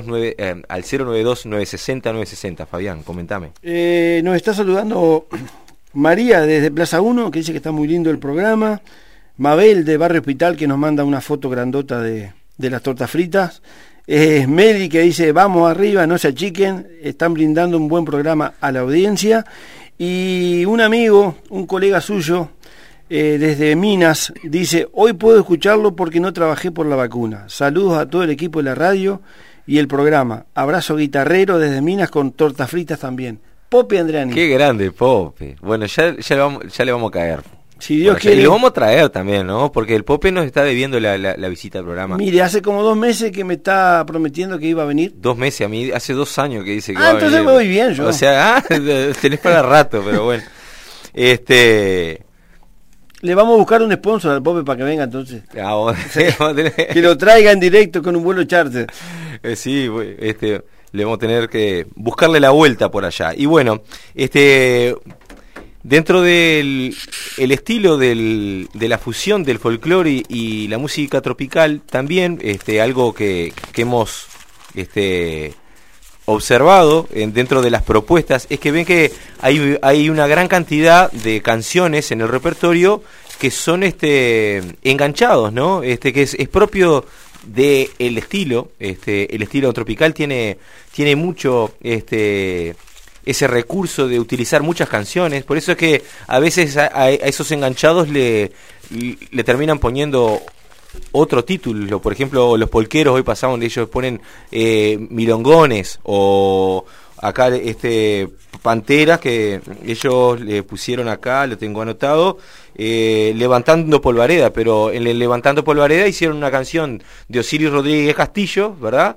092-960-960. Fabián, comentame. Nos está saludando María desde Plaza 1, que dice que está muy lindo el programa. Mabel de Barrio Hospital, que nos manda una foto grandota de las tortas fritas. Meli, que dice vamos arriba, no se achiquen, están brindando un buen programa a la audiencia. Y un amigo, un colega suyo desde Minas, dice hoy puedo escucharlo porque no trabajé por la vacuna. Saludos a todo el equipo de la radio y el programa. Abrazo guitarrero desde Minas con tortas fritas también. Pope Andreani. Qué grande, Pope. Bueno, ya le vamos a caer. Si Dios quiere. Y lo vamos a traer también, ¿no? Porque el Pope nos está debiendo la visita al programa. Mire, hace como 2 meses que me está prometiendo que iba a venir. 2 meses, a mí hace 2 años que dice que va a venir. Entonces me voy bien yo. O sea, tenés para rato, pero bueno. Le vamos a buscar un sponsor al Pope para que venga entonces. Que lo traiga en directo con un vuelo charter. Sí, le vamos a tener que buscarle la vuelta por allá. Y bueno, dentro del estilo de la fusión del folclore y la música tropical, también algo que hemos observado dentro de las propuestas es que ven que hay una gran cantidad de canciones en el repertorio que son enganchados, ¿no? Que es propio del estilo. El estilo tropical tiene mucho ese recurso de utilizar muchas canciones, por eso es que a veces a esos enganchados le terminan poniendo otro título. Por ejemplo, los polqueros hoy pasaban, ellos ponen milongones, o acá panteras, que ellos le pusieron acá, lo tengo anotado, Levantando Polvareda, pero en el Levantando Polvareda hicieron una canción de Osiris Rodríguez Castillo, ¿verdad?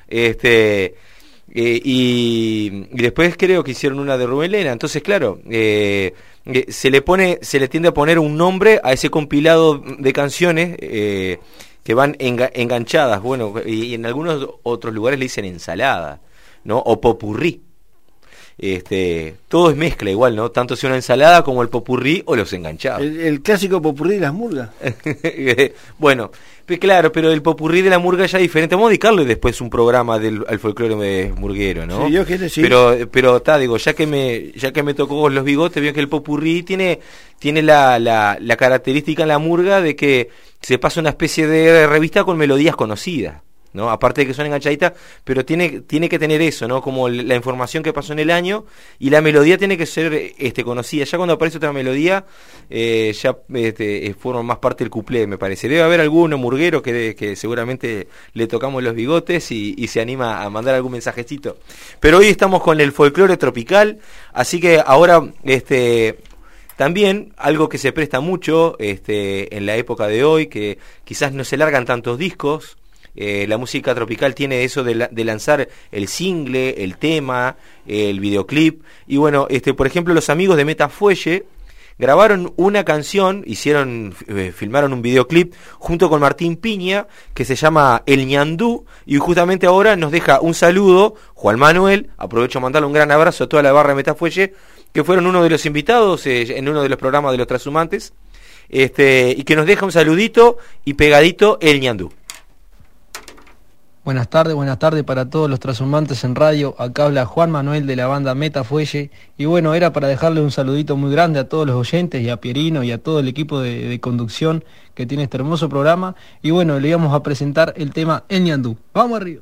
Y después creo que hicieron una de Rubén Lena. Entonces, claro, se le tiende a poner un nombre a ese compilado de canciones que van enganchadas. Bueno, y en algunos otros lugares le dicen ensalada, ¿no? O popurrí. Todo es mezcla igual, ¿no? Tanto sea una ensalada como el popurrí o los enganchados. El clásico popurrí de las murgas. Bueno, claro, pero el popurrí de la murga ya es diferente. Vamos a dedicarle después un programa al folclore murguero, ¿no? Sí, yo quiero decir. Pero digo, ya que me tocó los bigotes, veo que el popurrí tiene la característica en la murga de que se pasa una especie de revista con melodías conocidas, ¿no? Aparte de que son enganchaditas, pero tiene que tener eso, ¿no? Como la información que pasó en el año, y la melodía tiene que ser conocida. Ya cuando aparece otra melodía, ya forman más parte del cuplé, me parece. Debe haber alguno murguero que seguramente le tocamos los bigotes y se anima a mandar algún mensajecito. Pero hoy estamos con el folclore tropical, así que ahora también algo que se presta mucho en la época de hoy, que quizás no se largan tantos discos. La música tropical tiene eso de lanzar el single, el tema, el videoclip. Y bueno, por ejemplo, los amigos de Metafuelle grabaron una canción, filmaron un videoclip junto con Martín Piña, que se llama El Ñandú, y justamente ahora nos deja un saludo Juan Manuel. Aprovecho a mandarle un gran abrazo a toda la barra de Metafuelle, que fueron uno de los invitados en uno de los programas de los Trashumantes. y que nos deja un saludito y pegadito el ñandú. Buenas tardes para todos los trashumantes en radio. Acá habla Juan Manuel de la banda Meta Fuelle. Y bueno, era para dejarle un saludito muy grande a todos los oyentes y a Pierino y a todo el equipo de conducción que tiene este hermoso programa. Y bueno, le íbamos a presentar el tema El ñandú. ¡Vamos arriba!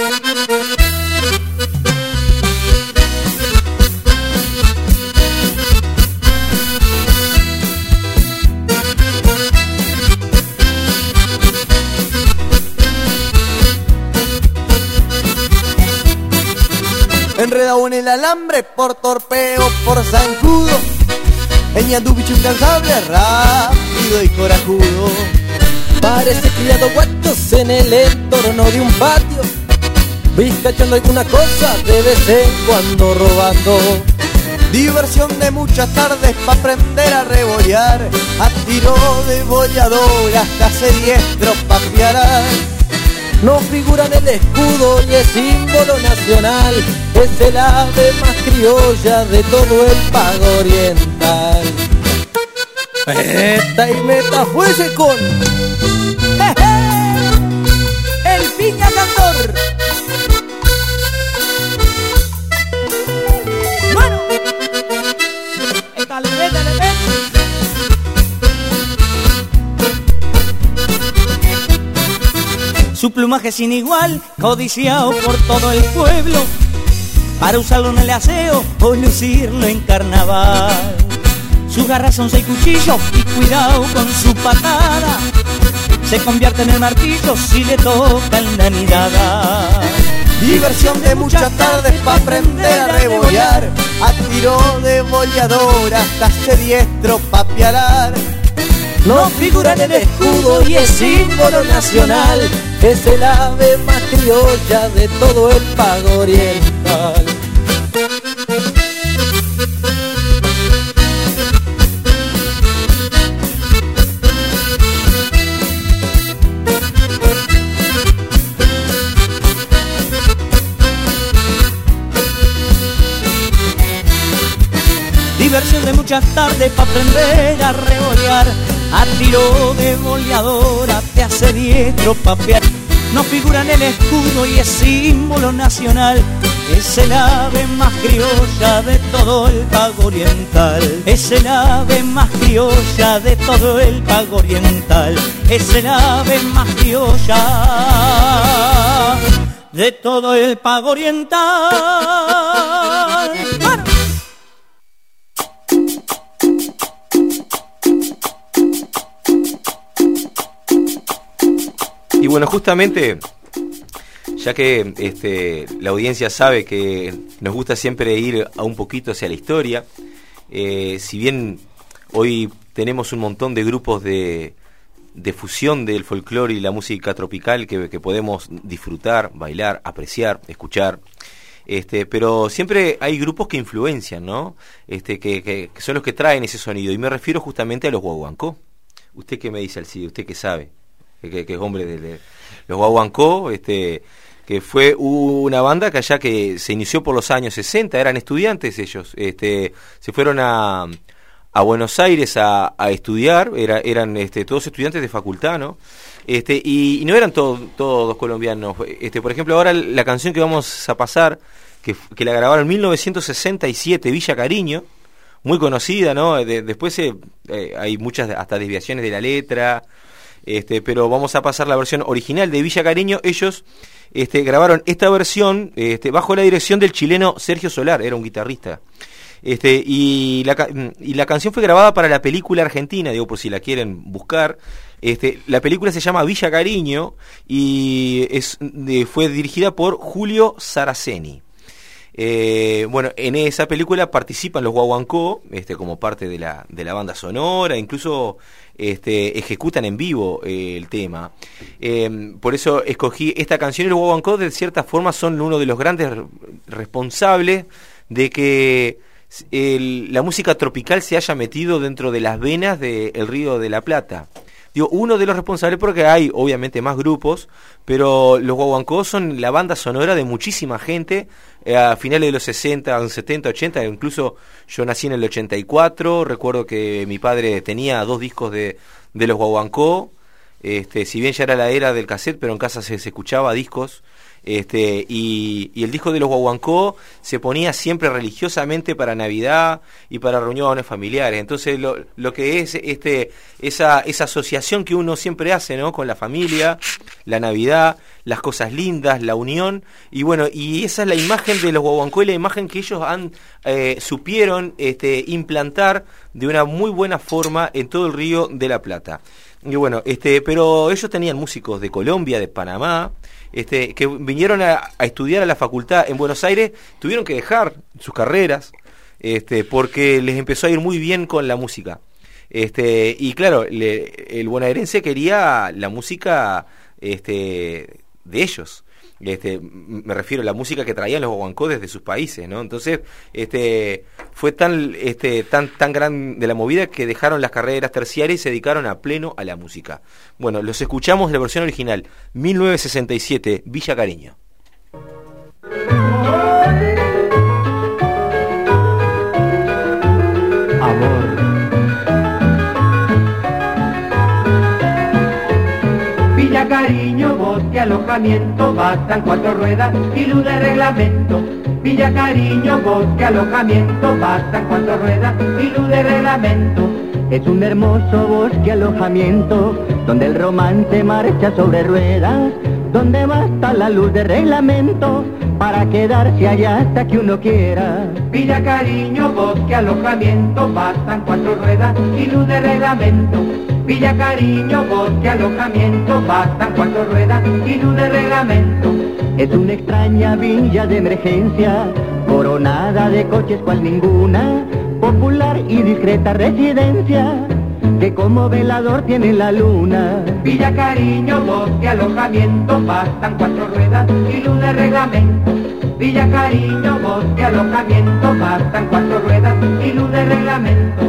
Enredado en el alambre por torpeo, por zancudo, el ñandú bicho incansable, rápido y corajudo. Parece criado guachos en el entorno de un patio, bizcachando alguna cosa de vez en cuando robando. Diversión de muchas tardes pa' aprender a rebollar, a tiro de bolladora hasta ser diestro pa' piarar. No figura en el escudo y es símbolo nacional, es el ave más criolla de todo el pago oriental. Esta y Meta Fuelle con el piña cantor. Bueno, esta le mete. Su plumaje sin igual, codiciado por todo el pueblo, para usarlo en el aseo o lucirlo en carnaval. Sus garras son 6 cuchillos y cuidado con su patada, se convierte en el martillo si le tocan la nidada. Diversión de muchas tardes pa' aprender a rebollar, a tiro de bolladora hasta ser diestro pa' pialar. No figura en el escudo y es símbolo nacional, es el ave más criolla de todo el pago oriental. Diversión de muchas tardes pa' aprender a rebollar, a tiro de boleadora te hace diestro pa' piar. No figura en el escudo y es símbolo nacional, es el ave más criolla de todo el pago oriental. Es el ave más criolla de todo el pago oriental. Es el ave más criolla de todo el pago oriental. ¡Bueno! Y bueno, justamente, ya que la audiencia sabe que nos gusta siempre ir a un poquito hacia la historia, si bien hoy tenemos un montón de grupos de fusión del folclore y la música tropical que podemos disfrutar, bailar, apreciar, escuchar, pero siempre hay grupos que influencian, ¿no? Que son los que traen ese sonido, y me refiero justamente a los guaguancó. ¿Usted qué me dice, Alcide? ¿Usted qué sabe? Que es hombre de los guaguancó, que fue una banda que allá que se inició por los años 60, eran estudiantes ellos, se fueron a Buenos Aires a estudiar, eran todos estudiantes de facultad, ¿no? Y no eran todos colombianos. Por ejemplo, ahora la canción que vamos a pasar, que la grabaron en 1967, Villa Cariño, muy conocida, ¿no? Después hay muchas hasta desviaciones de la letra, pero vamos a pasar la versión original de Villa Cariño. Ellos grabaron esta versión bajo la dirección del chileno Sergio Solar, era un guitarrista. Y la canción fue grabada para la película argentina, digo por si la quieren buscar. La película se llama Villa Cariño y fue dirigida por Julio Saraceni. Bueno, en esa película participan los guaguancó como parte de la banda sonora, incluso ejecutan en vivo el tema. Por eso escogí esta canción, y los guaguancó de cierta forma son uno de los grandes responsables de que la música tropical se haya metido dentro de las venas del Río de la Plata. Digo, uno de los responsables, porque hay obviamente más grupos, pero los guaguancó son la banda sonora de muchísima gente a finales de los 60, 70, 80, incluso yo nací en el 84, recuerdo que mi padre tenía 2 discos de los Guaguancó, si bien ya era la era del cassette, pero en casa se escuchaba discos. Y el disco de los Guaguancó se ponía siempre religiosamente para Navidad y para reuniones familiares. Entonces lo que es esa asociación que uno siempre hace, ¿no?, con la familia, la Navidad, las cosas lindas, la unión, y bueno, y esa es la imagen de los Guaguancó y la imagen que ellos supieron implantar de una muy buena forma en todo el Río de la Plata. Y bueno, pero ellos tenían músicos de Colombia, de Panamá, que vinieron a estudiar a la facultad en Buenos Aires, tuvieron que dejar sus carreras, porque les empezó a ir muy bien con la música. Y claro, el bonaerense quería la música de ellos. Me refiero a la música que traían los Guaguancó desde sus países, ¿no? Entonces, fue tan grande la movida que dejaron las carreras terciarias y se dedicaron a pleno a la música. Bueno, los escuchamos en la versión original, 1967, Villa Cariño. Villa Cariño, bosque, alojamiento, bastan 4 ruedas y luz de reglamento. Villa Cariño, bosque, alojamiento, bastan 4 ruedas y luz de reglamento. Es un hermoso bosque, alojamiento, donde el romance marcha sobre ruedas, donde basta la luz de reglamento para quedarse allá hasta que uno quiera. Villa Cariño, bosque, alojamiento, bastan 4 ruedas y luz de reglamento. Villa Cariño, bosque, alojamiento, bastan 4 ruedas y luz de reglamento. Es una extraña villa de emergencia, coronada de coches cual ninguna, popular y discreta residencia, que como velador tiene la luna. Villa Cariño, bosque, alojamiento, bastan 4 ruedas y luz de reglamento. Villa Cariño, bosque, alojamiento, bastan 4 ruedas y luz de reglamento.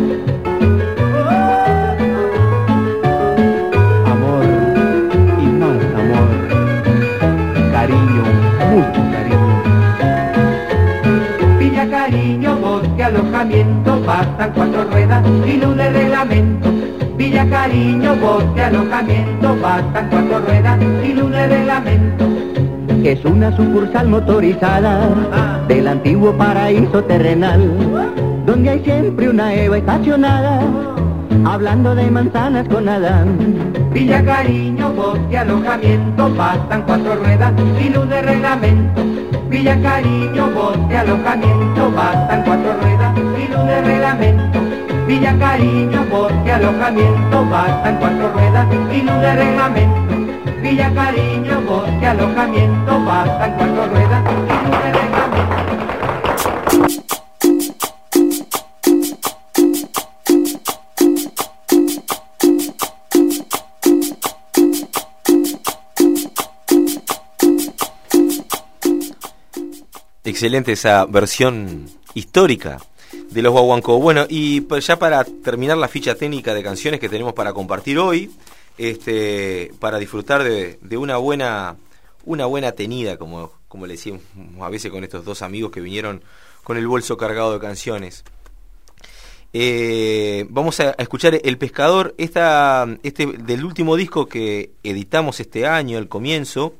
Mucho cariño. Villa Cariño, bosque, alojamiento, bastan 4 ruedas y luz de reglamento. Villa Cariño, bosque, alojamiento, bastan 4 ruedas y luz de reglamento. Es una sucursal motorizada del antiguo paraíso terrenal, donde hay siempre una Eva estacionada, hablando de manzanas con Adán. Villa Cariño, bosque, alojamiento, bastan 4 ruedas y luz de reglamento. Villa Cariño, bosque, alojamiento, bastan 4 ruedas y luz de reglamento. Villa Cariño, bosque, alojamiento, bastan 4 ruedas y luz de reglamento. Villa Cariño, bosque, alojamiento, bastan 4 ruedas y luz de reglamento. Excelente esa versión histórica de los Guaguancó. Bueno, y ya para terminar la ficha técnica de canciones que tenemos para compartir hoy, para disfrutar de una buena tenida, como le decimos a veces con estos 2 amigos que vinieron con el bolso cargado de canciones. Vamos a escuchar El Pescador, del último disco que editamos este año, al comienzo.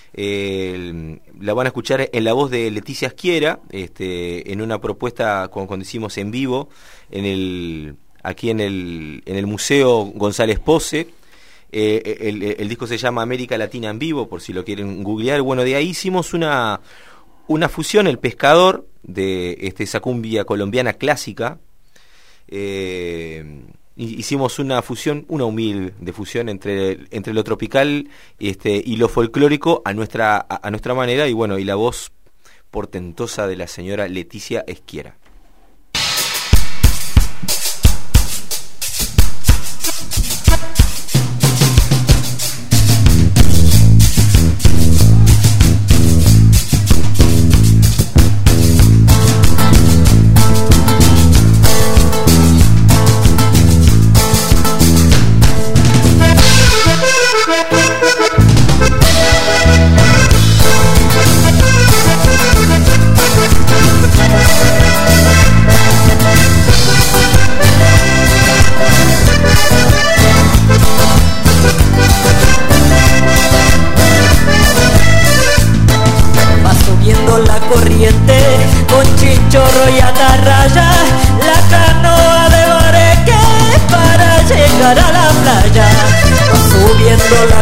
La van a escuchar en la voz de Leticia Esquiera, en una propuesta cuando hicimos en vivo aquí en el Museo González Pose. El disco se llama América Latina en Vivo, por si lo quieren googlear. Bueno, de ahí hicimos una fusión, El Pescador, de esa cumbia colombiana clásica. Hicimos una humilde fusión entre lo tropical y lo folclórico a nuestra manera, y bueno, y la voz portentosa de la señora Leticia Esquiera. We'll be right back.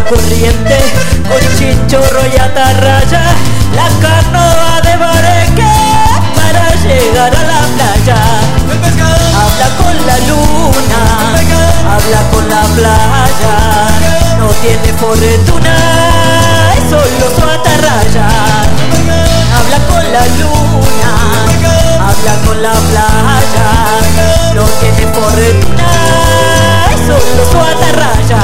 corriente, con chinchorro y atarraya, la canoa de bareque para llegar a la playa. Habla con la luna, habla con la playa, no tiene fortuna, es solo su atarraya. Habla con la luna, habla con la playa, no tiene fortuna, es solo su atarraya.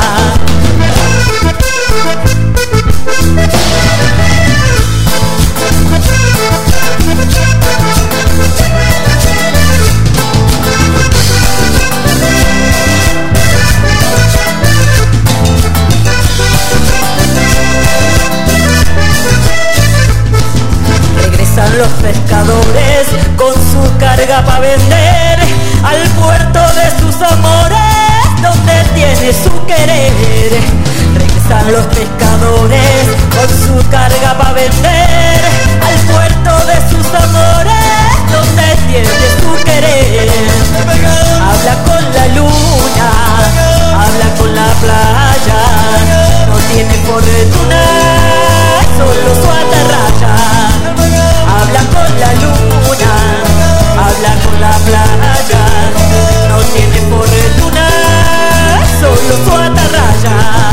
Regresan los pescadores con su carga para vender al puerto de sus amores, donde tiene su querer. Regresan los pescadores con su carga para vender al puerto de sus amores, donde tiene su querer. Habla con la luna, habla con la playa, no tiene fortuna, solo su atarraya. Habla con la luna, habla con la playa, no tiene fortuna, solo su atarraya.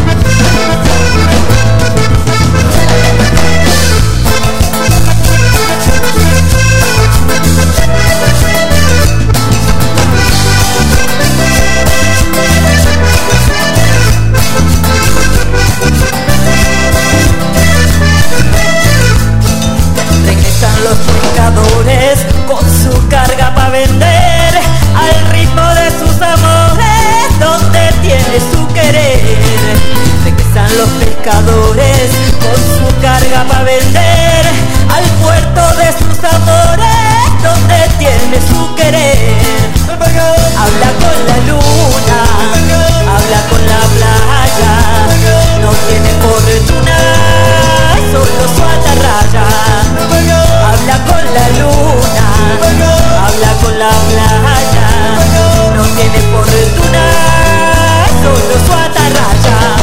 Los pescadores con su carga para vender al ritmo de sus amores, donde tiene su querer. Regresan los pescadores con su carga para vender al puerto de sus amores, donde tiene su querer. Habla con la luna, habla con la playa, no tiene fortuna, solo su atarraya. Habla con la luna, habla con la playa, no tiene fortuna, solo su atarraya.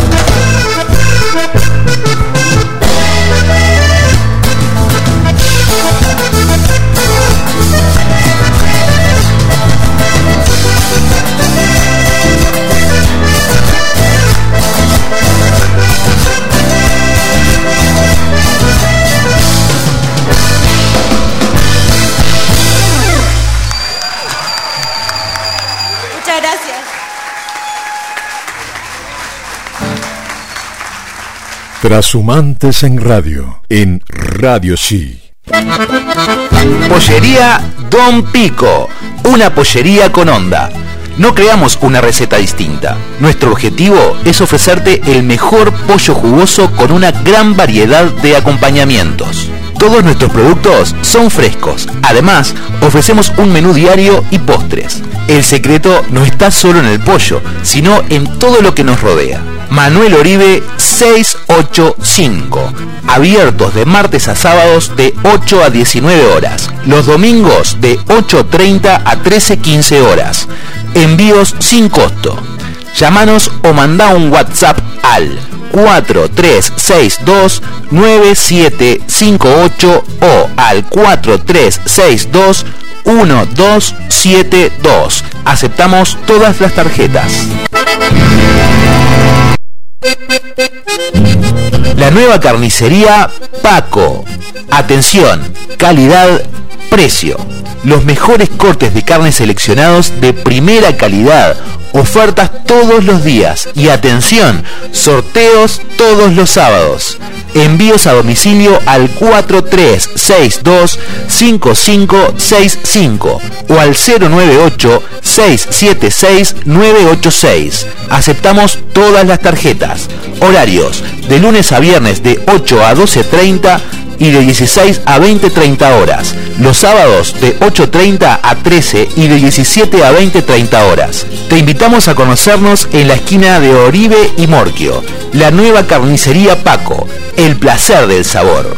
Trashumantes en radio, en Radio Shi. Pollería Don Pico, una pollería con onda. No creamos una receta distinta. Nuestro objetivo es ofrecerte el mejor pollo jugoso con una gran variedad de acompañamientos. Todos nuestros productos son frescos. Además, ofrecemos un menú diario y postres. El secreto no está solo en el pollo, sino en todo lo que nos rodea. Manuel Oribe 685. Abiertos de martes a sábados de 8 a 19 horas. Los domingos de 8:30 a 13:15 horas. Envíos sin costo. Llámanos o mandá un WhatsApp al 4362-9758 o al 4362-1272. Aceptamos todas las tarjetas. La nueva carnicería Paco. Atención, calidad, precio. Los mejores cortes de carne seleccionados de primera calidad. Ofertas todos los días. Y atención, sorteos todos los sábados. Envíos a domicilio al 4362-5565 o al 098-676-986. Aceptamos todas las tarjetas. Horarios de lunes a viernes de 8 a 12:30 y de 16 a 20:30 horas. Los sábados de 8:30 a 13 y de 17 a 20:30 horas. Te invitamos a conocernos en la esquina de Oribe y Morquio. La nueva carnicería Paco. El placer del sabor.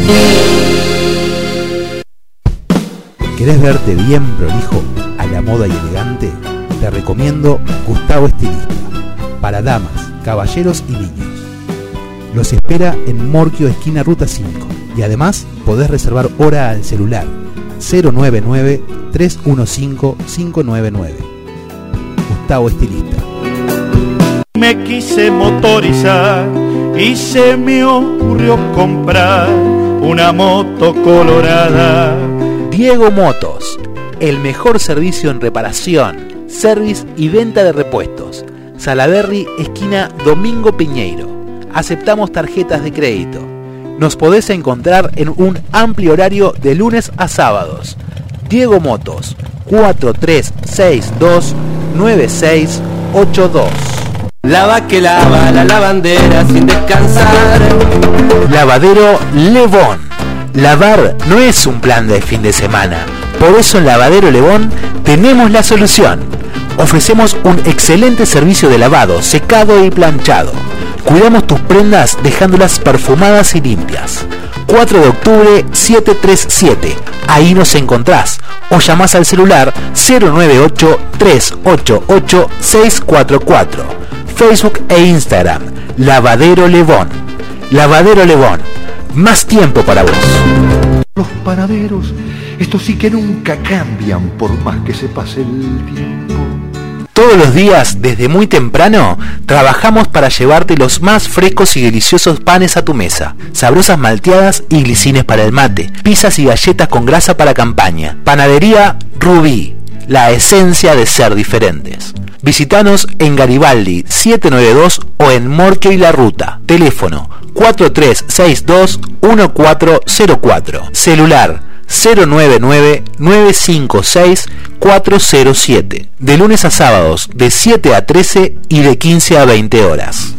¿Querés verte bien prolijo, a la moda y elegante? Te recomiendo Gustavo Estilista. Para damas, caballeros y niños. Los espera en Morquio, esquina Ruta 5. Y además podés reservar hora al celular 099-315-599. Gustavo Estilista. Me quise motorizar y se me ocurrió comprar una moto colorada. Diego Motos, el mejor servicio en reparación, service y venta de repuestos. Salaberry, esquina Domingo Piñeiro. Aceptamos tarjetas de crédito. Nos podés encontrar en un amplio horario de lunes a sábados. Diego Motos, 4362-9682. Lava que lava la lavandera sin descansar. Lavadero Levón. Lavar no es un plan de fin de semana. Por eso en Lavadero Levón tenemos la solución. Ofrecemos un excelente servicio de lavado, secado y planchado. Cuidamos tus prendas dejándolas perfumadas y limpias. 4 de octubre 737. Ahí nos encontrás. O llamás al celular 098-388-644. Facebook e Instagram. Lavadero Levón. Lavadero Levón. Más tiempo para vos. Los panaderos, estos sí que nunca cambian por más que se pase el tiempo. Todos los días, desde muy temprano, trabajamos para llevarte los más frescos y deliciosos panes a tu mesa. Sabrosas malteadas y glicines para el mate. Pizzas y galletas con grasa para campaña. Panadería Rubí, la esencia de ser diferentes. Visítanos en Garibaldi 792 o en Morquio y La Ruta. Teléfono 4362-1404. Celular 099-956-407. De lunes a sábados de 7 a 13 y de 15 a 20 horas.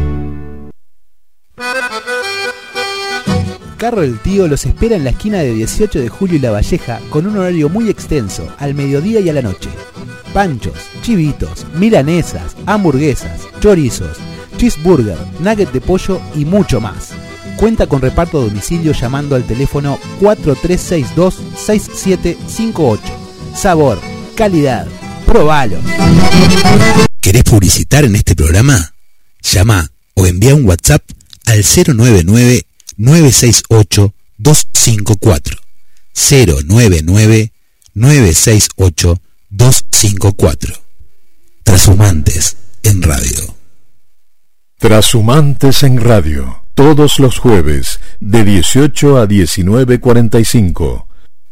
Carro del Tío los espera en la esquina de 18 de Julio y La Valleja con un horario muy extenso, al mediodía y a la noche. Panchos, chivitos, milanesas, hamburguesas, chorizos, cheeseburger, nugget de pollo y mucho más. Cuenta con reparto a domicilio llamando al teléfono 4362-6758. Sabor, calidad, probalo. ¿Querés publicitar en este programa? Llama o envía un WhatsApp al 099-968-254. 099-968-254. Trashumantes en radio. Trashumantes en radio. Todos los jueves, de 18 a 19:45.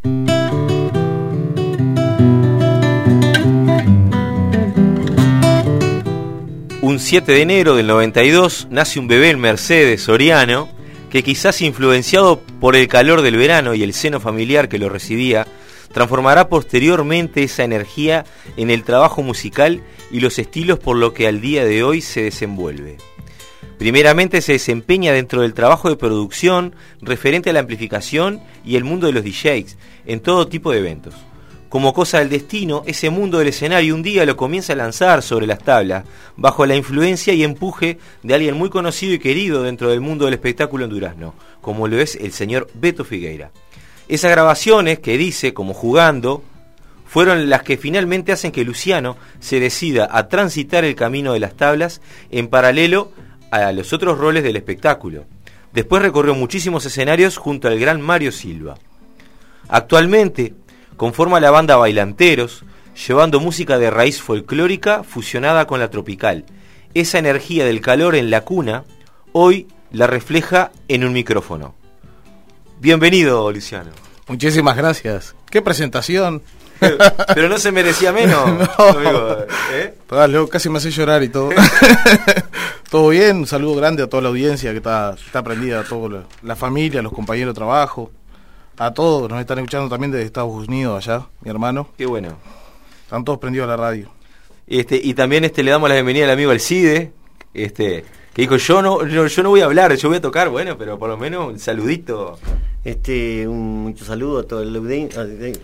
Un 7 de enero del 92 nace un bebé en Mercedes, Soriano, que quizás influenciado por el calor del verano y el seno familiar que lo recibía, transformará posteriormente esa energía en el trabajo musical y los estilos por lo que al día de hoy se desenvuelve. Primeramente se desempeña dentro del trabajo de producción referente a la amplificación y el mundo de los DJs en todo tipo de eventos. Como cosa del destino, ese mundo del escenario un día lo comienza a lanzar sobre las tablas, bajo la influencia y empuje de alguien muy conocido y querido dentro del mundo del espectáculo en Durazno, como lo es el señor Beto Figueira. Esas grabaciones que dice, como jugando, fueron las que finalmente hacen que Luciano se decida a transitar el camino de las tablas en paralelo a los otros roles del espectáculo. Después recorrió muchísimos escenarios junto al gran Mario Silva. Actualmente conforma la banda Bailanteros, llevando música de raíz folclórica fusionada con la tropical. Esa energía del calor en la cuna, hoy la refleja en un micrófono. Bienvenido, Luciano. Muchísimas gracias. ¡Qué presentación! Pero no se merecía menos. No. Amigo, Luego casi me hace llorar y todo. Todo bien, un saludo grande a toda la audiencia que está prendida, a toda la familia, a los compañeros de trabajo, a todos, nos están escuchando también desde Estados Unidos allá, mi hermano. Qué bueno. Están todos prendidos a la radio. Y también le damos la bienvenida al amigo Alcide, que dijo, yo no voy a hablar, yo voy a tocar, bueno, pero por lo menos un saludito. Mucho saludo a toda la audiencia.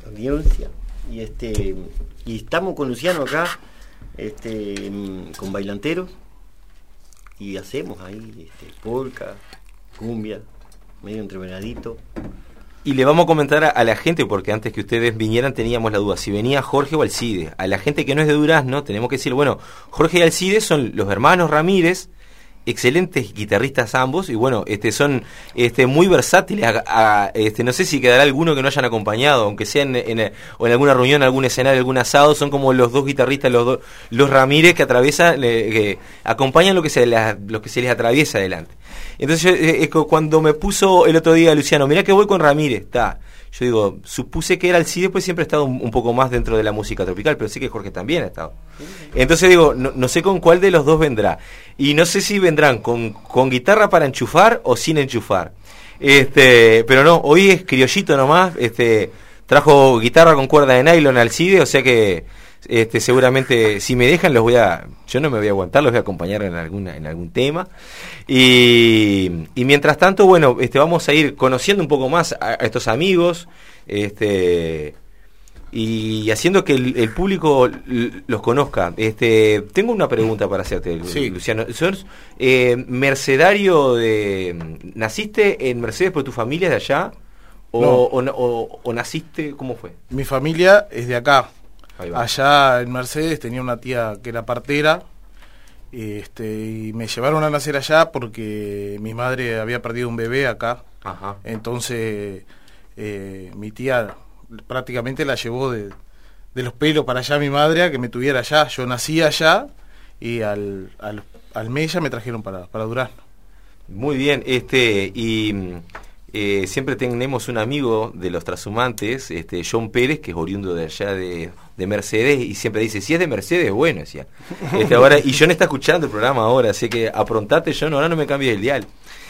Y estamos con Luciano acá, con Bailanteros, y hacemos ahí polka, cumbia, medio entrevenadito. Y le vamos a comentar a la gente, porque antes que ustedes vinieran teníamos la duda, si venía Jorge o Alcide. A la gente que no es de Durazno tenemos que decir, bueno, Jorge y Alcide son los hermanos Ramírez, excelentes guitarristas ambos, y bueno, son muy versátiles. No sé si quedará alguno que no hayan acompañado, aunque sea o en alguna reunión, algún escenario, algún asado. Son como los dos guitarristas, los Ramírez, que atraviesan, que acompañan lo que se les atraviesa adelante. Entonces cuando me puso el otro día Luciano, mirá que voy con Ramírez, yo digo, supuse que era el sí, después siempre he estado un poco más dentro de la música tropical, pero sé que Jorge también ha estado. Entonces digo, no sé con cuál de los dos vendrá. Y no sé si vendrán con guitarra para enchufar o sin enchufar. Pero no, hoy es criollito nomás, trajo guitarra con cuerda de nylon Alcide, o sea que seguramente si me dejan yo no me voy a aguantar, los voy a acompañar en algún tema. Y mientras tanto, bueno, vamos a ir conociendo un poco más a estos amigos, y haciendo que el público los conozca. Tengo una pregunta para hacerte, sí. Luciano. ¿Sos mercedario naciste en Mercedes por tu familia de allá? ¿O naciste, cómo fue? Mi familia es de acá. Allá en Mercedes tenía una tía que era partera, y me llevaron a nacer allá porque mi madre había perdido un bebé acá. Ajá. Entonces mi tía prácticamente la llevó de los pelos para allá mi madre a que me tuviera allá. Yo nací allá y al mes ya me trajeron para Durazno. Muy bien, siempre tenemos un amigo de los trashumantes, John Pérez, que es oriundo de allá de Mercedes, y siempre dice, si es de Mercedes, bueno, decía. Ahora, y John está escuchando el programa ahora, así que aprontate, John, ahora no me cambies el dial.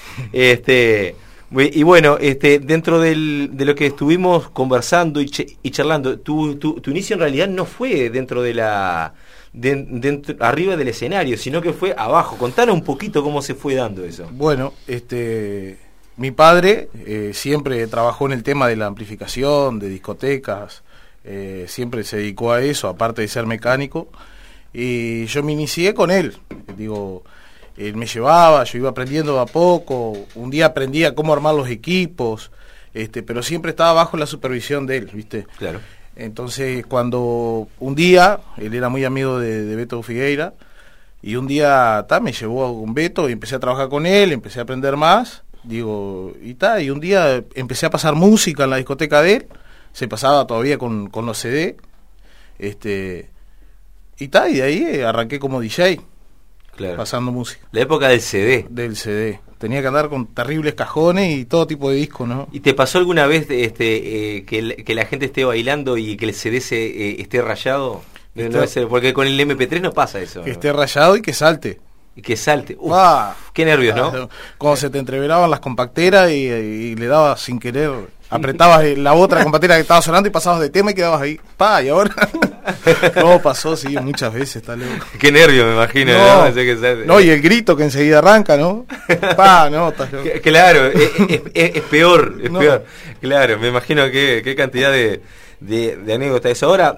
Y bueno, dentro de lo que estuvimos conversando y charlando, tu inicio en realidad no fue dentro de arriba del escenario, sino que fue abajo. Contanos un poquito cómo se fue dando eso. Bueno, mi padre siempre trabajó en el tema de la amplificación, de discotecas, siempre se dedicó a eso, aparte de ser mecánico, y yo me inicié con él. Él me llevaba, yo iba aprendiendo a poco, un día aprendía cómo armar los equipos, pero siempre estaba bajo la supervisión de él, ¿viste? Claro. Entonces, cuando un día, él era muy amigo de Beto Figueira, y un día me llevó con Beto y empecé a trabajar con él, empecé a aprender más, y un día empecé a pasar música en la discoteca de él, se pasaba todavía con los CD, y de ahí arranqué como DJ. Claro. Pasando música. La época del CD. Del CD. Tenía que andar con terribles cajones y todo tipo de discos, ¿no? ¿Y te pasó alguna vez que la gente esté bailando y que el CD esté rayado? Porque con el MP3 no pasa eso. Que esté rayado y que salte. Y que salte. Uf, qué nervios, ¿no? Cuando se te entreveraban las compacteras y le dabas sin querer, apretabas la otra compactera que estaba sonando y pasabas de tema y quedabas ahí. Y ahora... No, pasó, sí, muchas veces, está loco. Qué nervio, me imagino. No, y el grito que enseguida arranca, ¿no? No, estás loco. Claro, es peor, peor. Claro, me imagino qué cantidad de anécdotas eso. Ahora,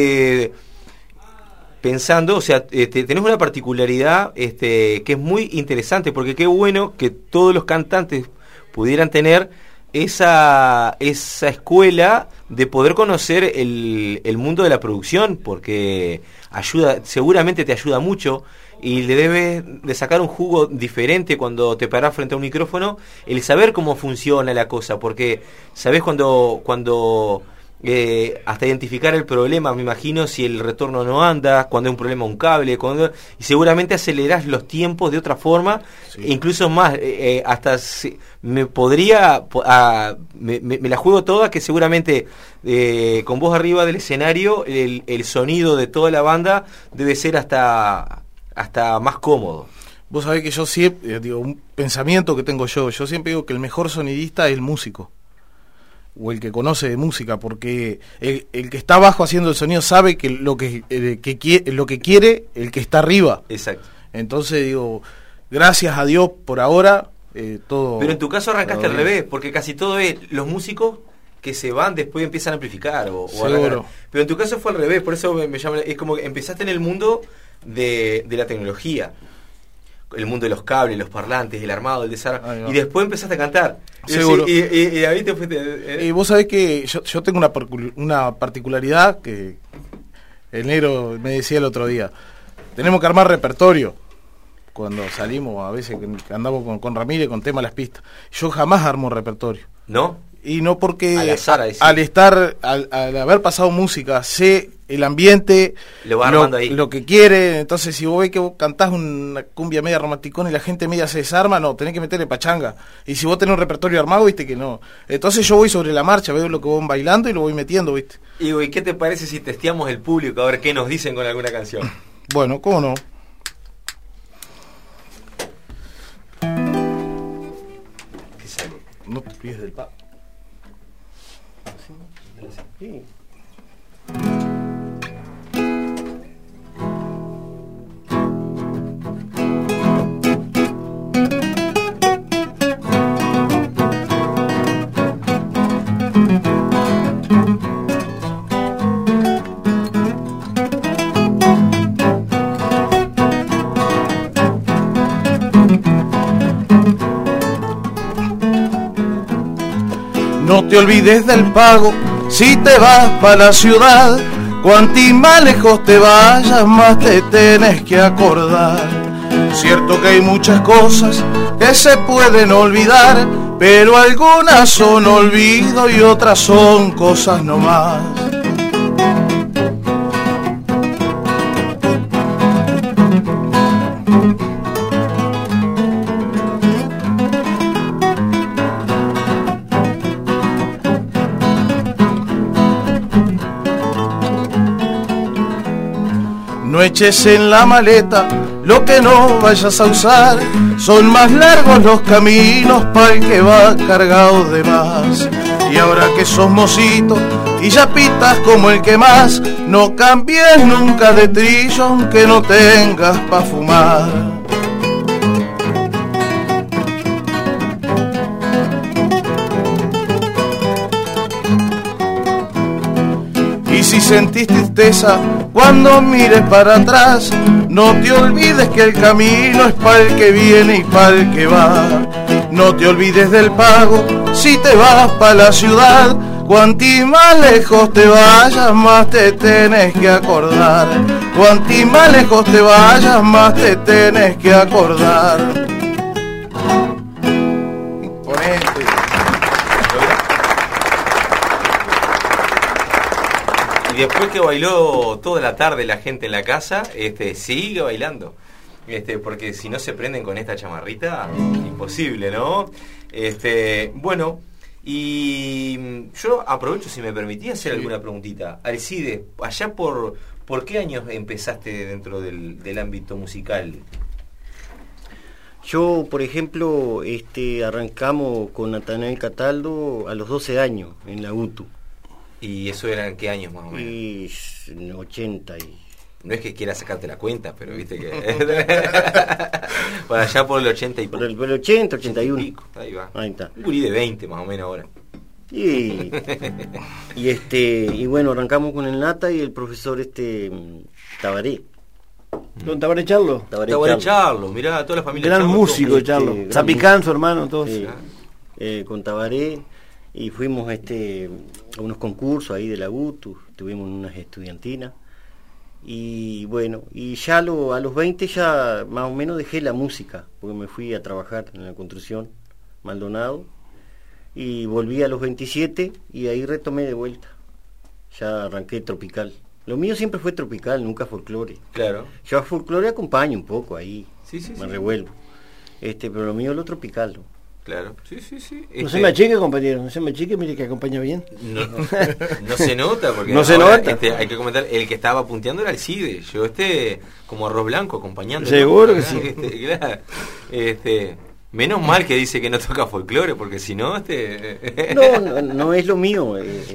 pensando, o sea, tenés una particularidad que es muy interesante, porque qué bueno que todos los cantantes pudieran tener esa escuela de poder conocer el mundo de la producción, porque seguramente te ayuda mucho y le debes de sacar un jugo diferente cuando te parás frente a un micrófono, el saber cómo funciona la cosa, porque sabés cuando hasta identificar el problema, me imagino, si el retorno no anda, cuando hay un problema un cable, y seguramente acelerás los tiempos de otra forma, sí. Incluso más, hasta me la juego toda, que seguramente con vos arriba del escenario el sonido de toda la banda debe ser hasta más cómodo. Vos sabés que yo siempre, un pensamiento que tengo yo siempre digo que el mejor sonidista es el músico, o el que conoce de música, porque el que está abajo haciendo el sonido sabe que lo que quiere el que está arriba. Exacto. Entonces gracias a Dios por ahora todo. Pero en tu caso arrancaste al revés, porque casi todo es los músicos que se van después empiezan a amplificar o seguro. Pero en tu caso fue al revés, por eso me llama, es como que empezaste en el mundo de la tecnología, el mundo de los cables, los parlantes, el armado, el desarme, y después empezaste a cantar. Seguro. Y ahí te fuiste. Vos sabés que yo tengo una particularidad que el negro me decía el otro día. Tenemos que armar repertorio, cuando salimos, a veces que andamos con Ramírez con tema de las pistas. Yo jamás armo repertorio. ¿No? Y no porque al azar, al haber pasado música, sé el ambiente, lo que quiere. Entonces si vos ves que vos cantás una cumbia media romanticona y la gente media se desarma, no, tenés que meterle pachanga. Y si vos tenés un repertorio armado, viste que no. Entonces yo voy sobre la marcha, veo lo que vos van bailando y lo voy metiendo, viste. ¿Y qué te parece si testeamos el público a ver qué nos dicen con alguna canción? Bueno, ¿cómo no? ¿Qué sale? No te pides del pa. Sí. No te olvides del pago si te vas pa' la ciudad. Cuanti más lejos te vayas, más te tenés que acordar. Cierto que hay muchas cosas que se pueden olvidar, pero algunas son olvido y otras son cosas nomás. No eches en la maleta lo que no vayas a usar. Son más largos los caminos para el que va cargado de más. Y ahora que sos mocito y ya pitas como el que más, no cambies nunca de trillo aunque no tengas pa' fumar. Y si sentís tristeza cuando mires para atrás, no te olvides que el camino es para el que viene y para el que va. No te olvides del pago si te vas para la ciudad. Cuanti más lejos te vayas, más te tenés que acordar. Cuanti más lejos te vayas, más te tenés que acordar. Imponente. Y después que bailó toda la tarde la gente en la casa, sigue bailando. Porque si no se prenden con esta chamarrita, imposible, ¿no? Bueno, y yo aprovecho, si me permitía, hacer alguna preguntita. Alcide, allá por qué años empezaste dentro del ámbito musical? Yo, por ejemplo, arrancamos con Natanael Cataldo a los 12 años en la UTU. ¿Y eso era en qué años más o menos? Y en 80 y... No es que quiera sacarte la cuenta, pero viste que... Por allá por el 80 y... Por el 80, 81. Y ahí va. Ahí está. Un gurí de 20 más o menos ahora. Y bueno, arrancamos con el Nata y el profesor Tabaré. Don Tabaré Charlo. Tabaré Charlo, mirá, toda la familia. Gran músico, Charlo. Zapicán, su hermano, todos. Sí. Con Tabaré. Y fuimos a unos concursos ahí de la UTU, tuvimos unas estudiantinas. Y bueno, y ya a los 20 ya más o menos dejé la música, porque me fui a trabajar en la construcción, Maldonado, y volví a los 27 y ahí retomé de vuelta. Ya arranqué tropical. Lo mío siempre fue tropical, nunca folclore. Claro. Yo a folclore acompaño un poco ahí, sí, me revuelvo. Pero lo mío es lo tropical, ¿no? Claro, sí. No se me achique, compañero, no se me achique, mire que acompaña bien. No se nota, porque no se nota. Hay que comentar, el que estaba punteando era Alcide, yo como arroz blanco acompañando. Seguro que sí. Claro, menos mal que dice que no toca folclore, porque si no, no es lo mío.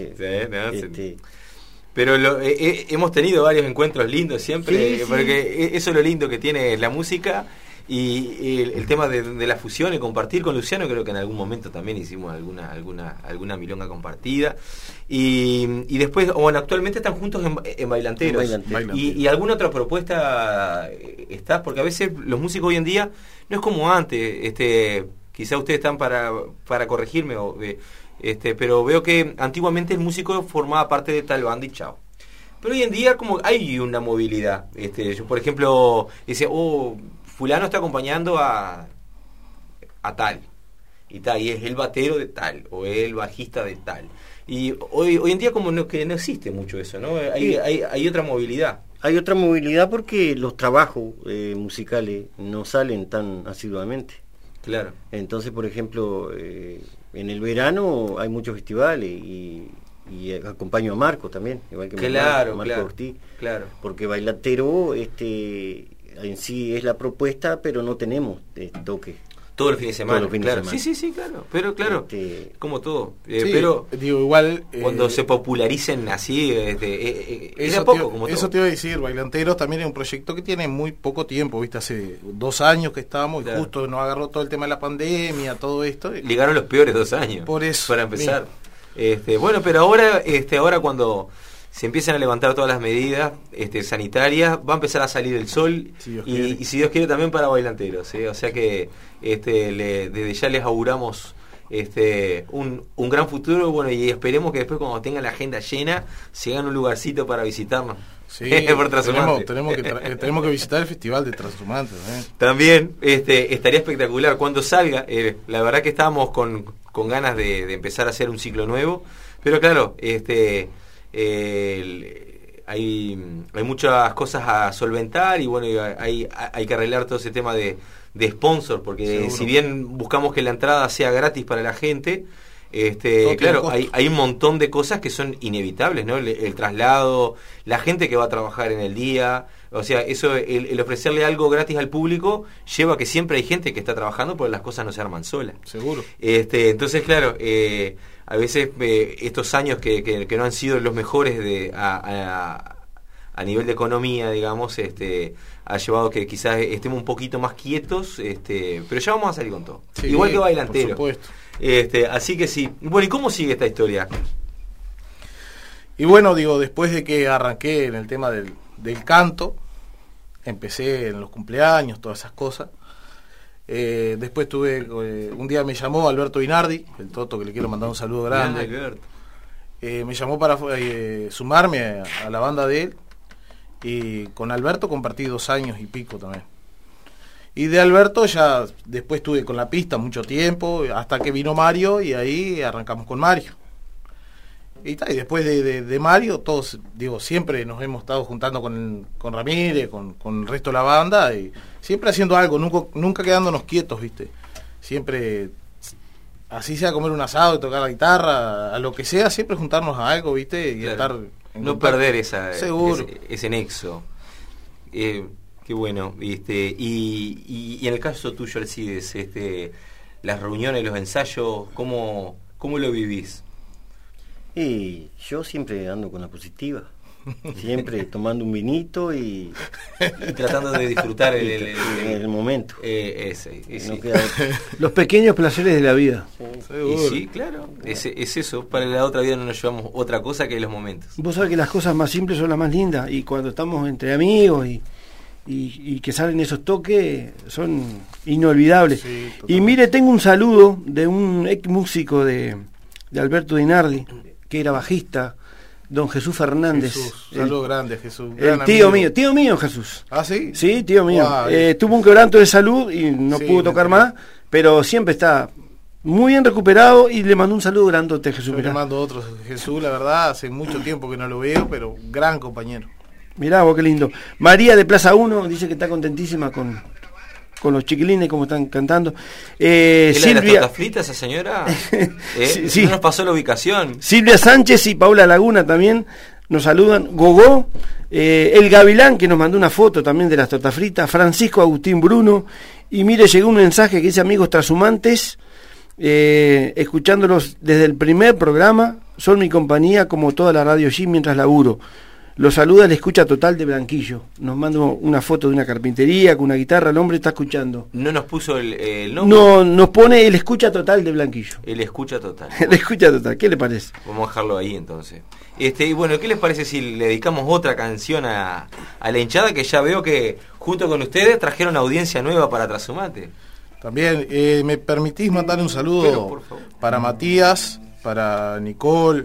Pero hemos tenido varios encuentros lindos siempre, sí. Porque eso es lo lindo que tiene la música. Y el tema de la fusión y compartir con Luciano, creo que en algún momento también hicimos alguna milonga compartida. Y después, bueno, actualmente están juntos en Bailanteros. ¿Y alguna otra propuesta estás? Porque a veces los músicos hoy en día no es como antes. Quizá ustedes están para corregirme, pero veo que antiguamente el músico formaba parte de tal banda y chao. Pero hoy en día como hay una movilidad. Yo, por ejemplo, dice, fulano está acompañando a tal. Y es el batero de tal, o el bajista de tal. Y hoy en día como que no existe mucho eso, ¿no? Hay otra movilidad. Hay otra movilidad porque los trabajos musicales no salen tan asiduamente. Claro. Entonces, por ejemplo, en el verano hay muchos festivales y acompaño a Marco también, igual que Marco Ortiz. Claro. Porque Bailatero en sí es la propuesta, pero no tenemos toque. Todo el fin de semana, claro. Sí, claro. Pero claro, como todo. Pero digo, igual cuando se popularicen así, es a poco, como todo. Eso te iba a decir, Bailanteros también es un proyecto que tiene muy poco tiempo, ¿viste? Hace 2 años que estábamos, claro. Y justo nos agarró todo el tema de la pandemia, todo esto. Llegaron los peores 2 años. Por eso. Para empezar. Bueno, pero ahora cuando se empiezan a levantar todas las medidas sanitarias, va a empezar a salir el sol, y si Dios quiere también para Bailanteros, o sea que desde ya les auguramos un gran futuro, bueno, y esperemos que después cuando tengan la agenda llena se hagan un lugarcito para visitarnos. Sí, por tenemos que visitar el Festival de Transhumantes. También estaría espectacular cuando salga. La verdad que estábamos con ganas de empezar a hacer un ciclo nuevo, pero claro, hay muchas cosas a solventar y bueno, hay que arreglar todo ese tema de sponsor, porque seguro. Si bien buscamos que la entrada sea gratis para la gente, claro, hay un montón de cosas que son inevitables, ¿no? El traslado, la gente que va a trabajar en el día, o sea, eso, el ofrecerle algo gratis al público lleva a que siempre hay gente que está trabajando porque las cosas no se arman solas. Seguro. Entonces, claro, a veces estos años que no han sido los mejores a nivel de economía, digamos, ha llevado que quizás estemos un poquito más quietos, pero ya vamos a salir con todo. Sí, igual que Bailanteros. Por supuesto. Así que sí. Bueno, ¿y cómo sigue esta historia? Y bueno, digo, después de que arranqué en el tema del canto, empecé en los cumpleaños, todas esas cosas. Después un día me llamó Alberto Inardi, el Toto, que le quiero mandar un saludo grande. Me llamó para sumarme a la banda de él, y con Alberto compartí 2 años y pico también. Y de Alberto ya después estuve con la pista mucho tiempo, hasta que vino Mario, y ahí arrancamos con Mario. Y después de Mario, todos, digo, siempre nos hemos estado juntando con Ramírez, con el resto de la banda, y siempre haciendo algo, nunca quedándonos quietos, ¿viste? Siempre, así sea comer un asado y tocar la guitarra, a lo que sea, siempre juntarnos a algo, ¿viste? Y claro. Estar no perder ese nexo. Qué bueno, y en el caso tuyo, Alcides, las reuniones, los ensayos, ¿cómo lo vivís? Y yo siempre ando con la positiva, siempre tomando un vinito y tratando de disfrutar el momento. Sí. Los pequeños placeres de la vida. Sí, claro, es eso. Para la otra vida no nos llevamos otra cosa que los momentos. Vos sabés que las cosas más simples son las más lindas, y cuando estamos entre amigos y que salen esos toques son inolvidables. Sí, y mire, tengo un saludo de un ex músico de Alberto Dinardi, que era bajista, don Jesús Fernández. Saludo grande, Jesús. El tío mío Jesús. ¿Ah, sí? Sí, tío mío. Wow. Tuvo un quebranto de salud y no pudo tocar más, pero siempre está muy bien recuperado, y le mando un saludo grandote, Jesús. Yo le mando otro, Jesús, la verdad, hace mucho tiempo que no lo veo, pero gran compañero. Mirá vos, qué lindo. María de Plaza 1 dice que está contentísima con los chiquilines, como están cantando. ¿Es Silvia, de las tortas fritas, esa señora? Sí. No nos pasó la ubicación. Silvia Sánchez y Paula Laguna también nos saludan. Gogó, el Gavilán, que nos mandó una foto también de las tortas fritas. Francisco Agustín Bruno. Y mire, llegó un mensaje que dice: amigos transhumantes, escuchándolos desde el primer programa, son mi compañía como toda la Radio G mientras laburo. Los saluda la escucha total de Blanquillo. Nos manda una foto de una carpintería con una guitarra. El hombre está escuchando. ¿No nos puso el nombre? No, nos pone el escucha total de Blanquillo. El escucha total. El escucha total. ¿Qué le parece? Vamos a dejarlo ahí entonces. Y bueno, ¿qué les parece si le dedicamos otra canción a la hinchada, que ya veo que junto con ustedes trajeron audiencia nueva para Trashumante? También me permitís mandar un saludo para Matías, para Nicole,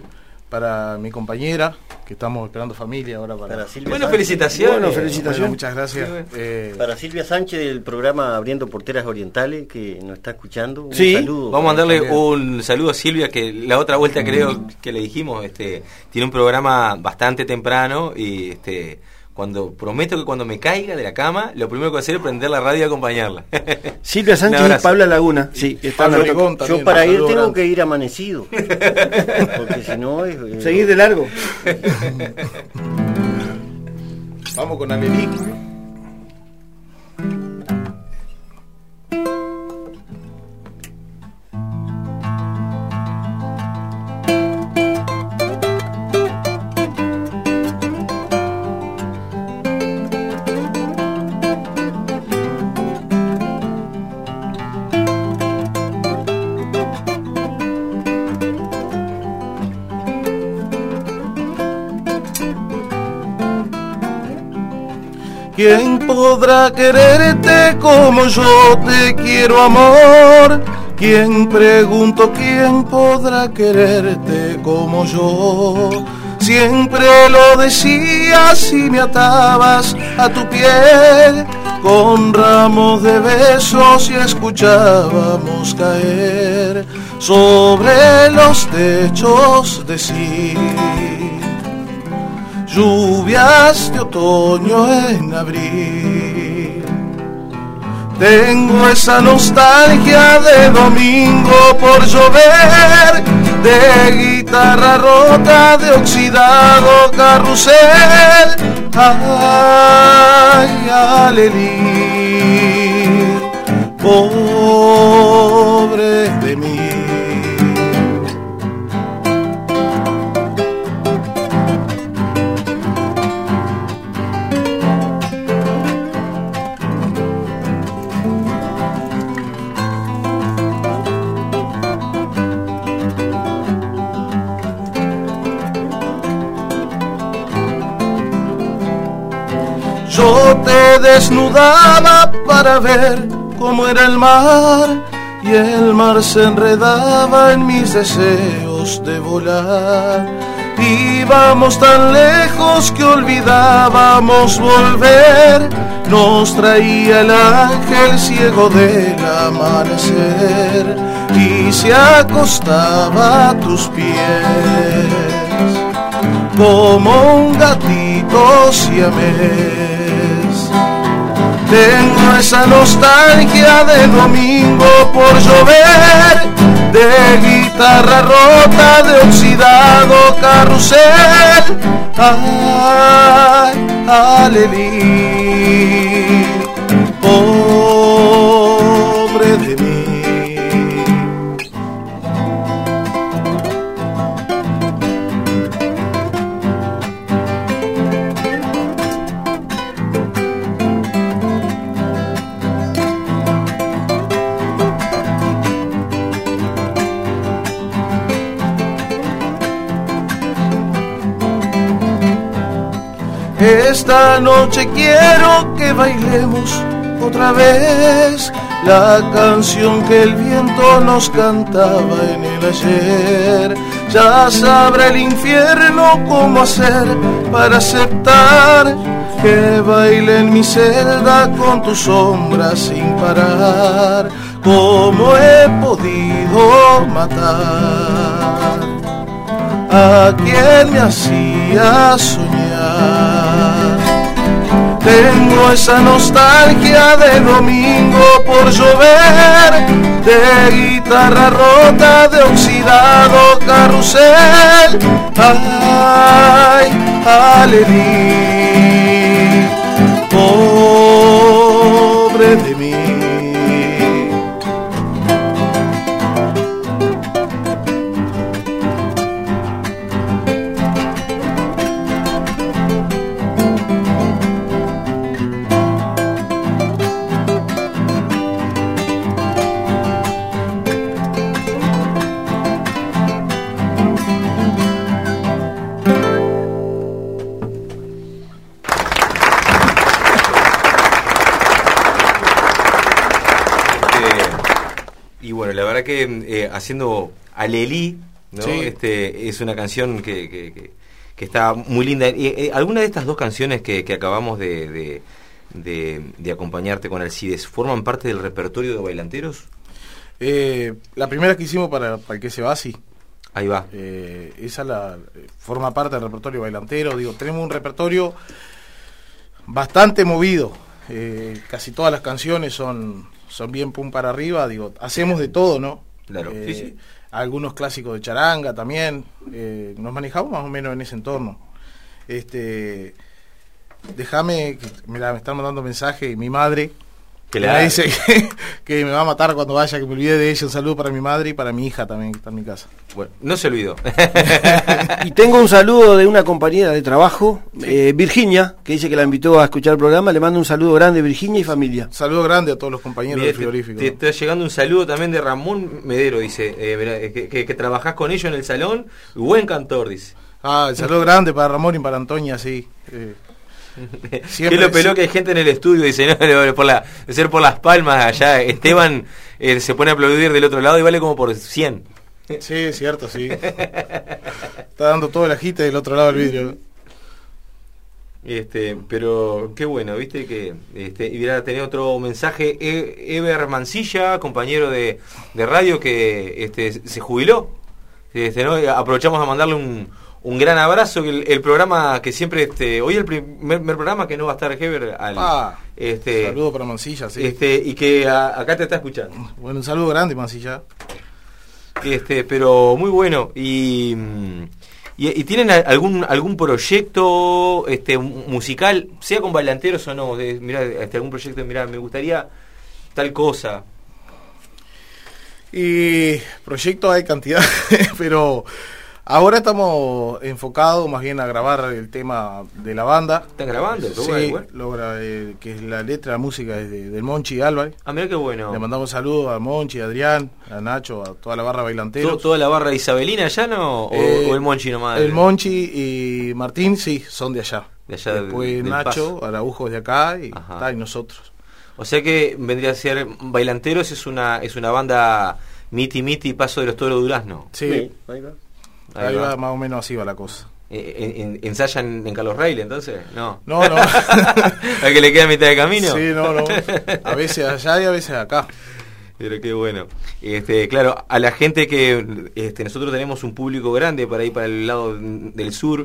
para mi compañera, que estamos esperando familia ahora para Silvia Bueno, Sánchez. felicitaciones. Bueno, felicitaciones. Muchas gracias. Para Silvia Sánchez del programa Abriendo Porteras Orientales, que nos está escuchando. Un Sí, saludo. vamos a mandarle un saludo a Silvia, que la otra vuelta creo que le dijimos, tiene un programa bastante temprano y prometo que cuando me caiga de la cama, lo primero que voy a hacer es prender la radio y acompañarla. Silvia Sánchez y Paula Laguna. Sí, está yo para ir tengo que ir amanecido. Porque si no es... Seguir de largo. Vamos con Alelí. ¿Quién podrá quererte como yo te quiero, amor? ¿Quién, pregunto, quién podrá quererte como yo? Siempre lo decías y me atabas a tu piel con ramos de besos y escuchábamos caer sobre los techos decir lluvias de otoño en abril. Tengo esa nostalgia de domingo por llover, de guitarra rota, de oxidado carrusel. Ay, alelí, pobre de mí. Yo te desnudaba para ver cómo era el mar, y el mar se enredaba en mis deseos de volar. Íbamos tan lejos que olvidábamos volver, nos traía el ángel ciego del amanecer y se acostaba a tus pies como un gatito siamés. Tengo esa nostalgia de domingo por llover, de guitarra rota, de oxidado carrusel. Ay, alelí, pobre de mí. Esta noche quiero que bailemos otra vez la canción que el viento nos cantaba en el ayer. Ya sabrá el infierno cómo hacer para aceptar que baile en mi celda con tu sombra sin parar. ¿Cómo he podido matar a quien me hacía soñar? Tengo esa nostalgia de domingo por llover, de guitarra rota, de oxidado carrusel. Ay, alelí, pobre de mí. Y bueno, la verdad que haciendo Alelí, ¿no? Sí. Es una canción que está muy linda. ¿Alguna de estas dos canciones que acabamos de acompañarte con Alcides forman parte del repertorio de Bailanteros? La primera que hicimos para el que se va, sí. Ahí va. Esa forma parte del repertorio bailantero. Digo, tenemos un repertorio bastante movido. Casi todas las canciones son bien pum para arriba. Digo, hacemos de todo, ¿no? Claro, sí. Algunos clásicos de charanga también. Nos manejamos más o menos en ese entorno. Déjame, mira, me están mandando mensaje mi madre. Que me dice que me va a matar cuando vaya, que me olvide de ella. Un saludo para mi madre y para mi hija también, que está en mi casa. Bueno, no se olvidó. Y tengo un saludo de una compañera de trabajo, Virginia, que dice que la invitó a escuchar el programa. Le mando un saludo grande, Virginia y familia. Saludo grande a todos los compañeros del frigorífico. Te está llegando un saludo también de Ramón Medero, dice, que trabajás con ellos en el salón. Buen cantor, dice. El saludo grande para Ramón y para Antonia, sí. Que lo peló que hay gente en el estudio, dice, no, de ser por Las Palmas allá, Esteban se pone a aplaudir del otro lado y vale como por 100. Sí, es cierto, sí. Está dando todo el agite del otro lado del vidrio. Pero qué bueno, viste que y mira, tenía otro mensaje. Eber Mancilla, compañero de radio que se jubiló. ¿No? Aprovechamos a mandarle un gran abrazo, que el programa que siempre hoy el primer programa que no va a estar Heber saludo para Mancilla, sí. Y que acá te está escuchando. Bueno, un saludo grande, Mancilla. Pero muy bueno. Y tienen algún proyecto musical, sea con bailanteros o no, mira, algún proyecto, mira, me gustaría tal cosa. Y proyectos hay cantidad, pero ahora estamos enfocados más bien a grabar el tema de la banda. ¿Están grabando? Sí, que es la letra, la música es del Monchi Álvarez. Mira qué bueno. Le mandamos saludos a Monchi, a Adrián, a Nacho, a toda la barra bailantera. ¿Toda la barra isabelina allá no? ¿O el Monchi nomás? El Monchi y Martín, sí, son de allá. De allá. Después del Nacho, Paso. Araujo es de acá y nosotros. O sea que vendría a ser Bailanteros, es una banda Miti Paso de los Toros Durazno. Sí, ahí va, más o menos así va la cosa. ¿Ensayan en Carlos Reile entonces? No. ¿A que le queda mitad de camino? Sí, no. A veces allá y a veces acá. Pero qué bueno. Claro, a la gente que nosotros tenemos un público grande para ir para el lado del sur.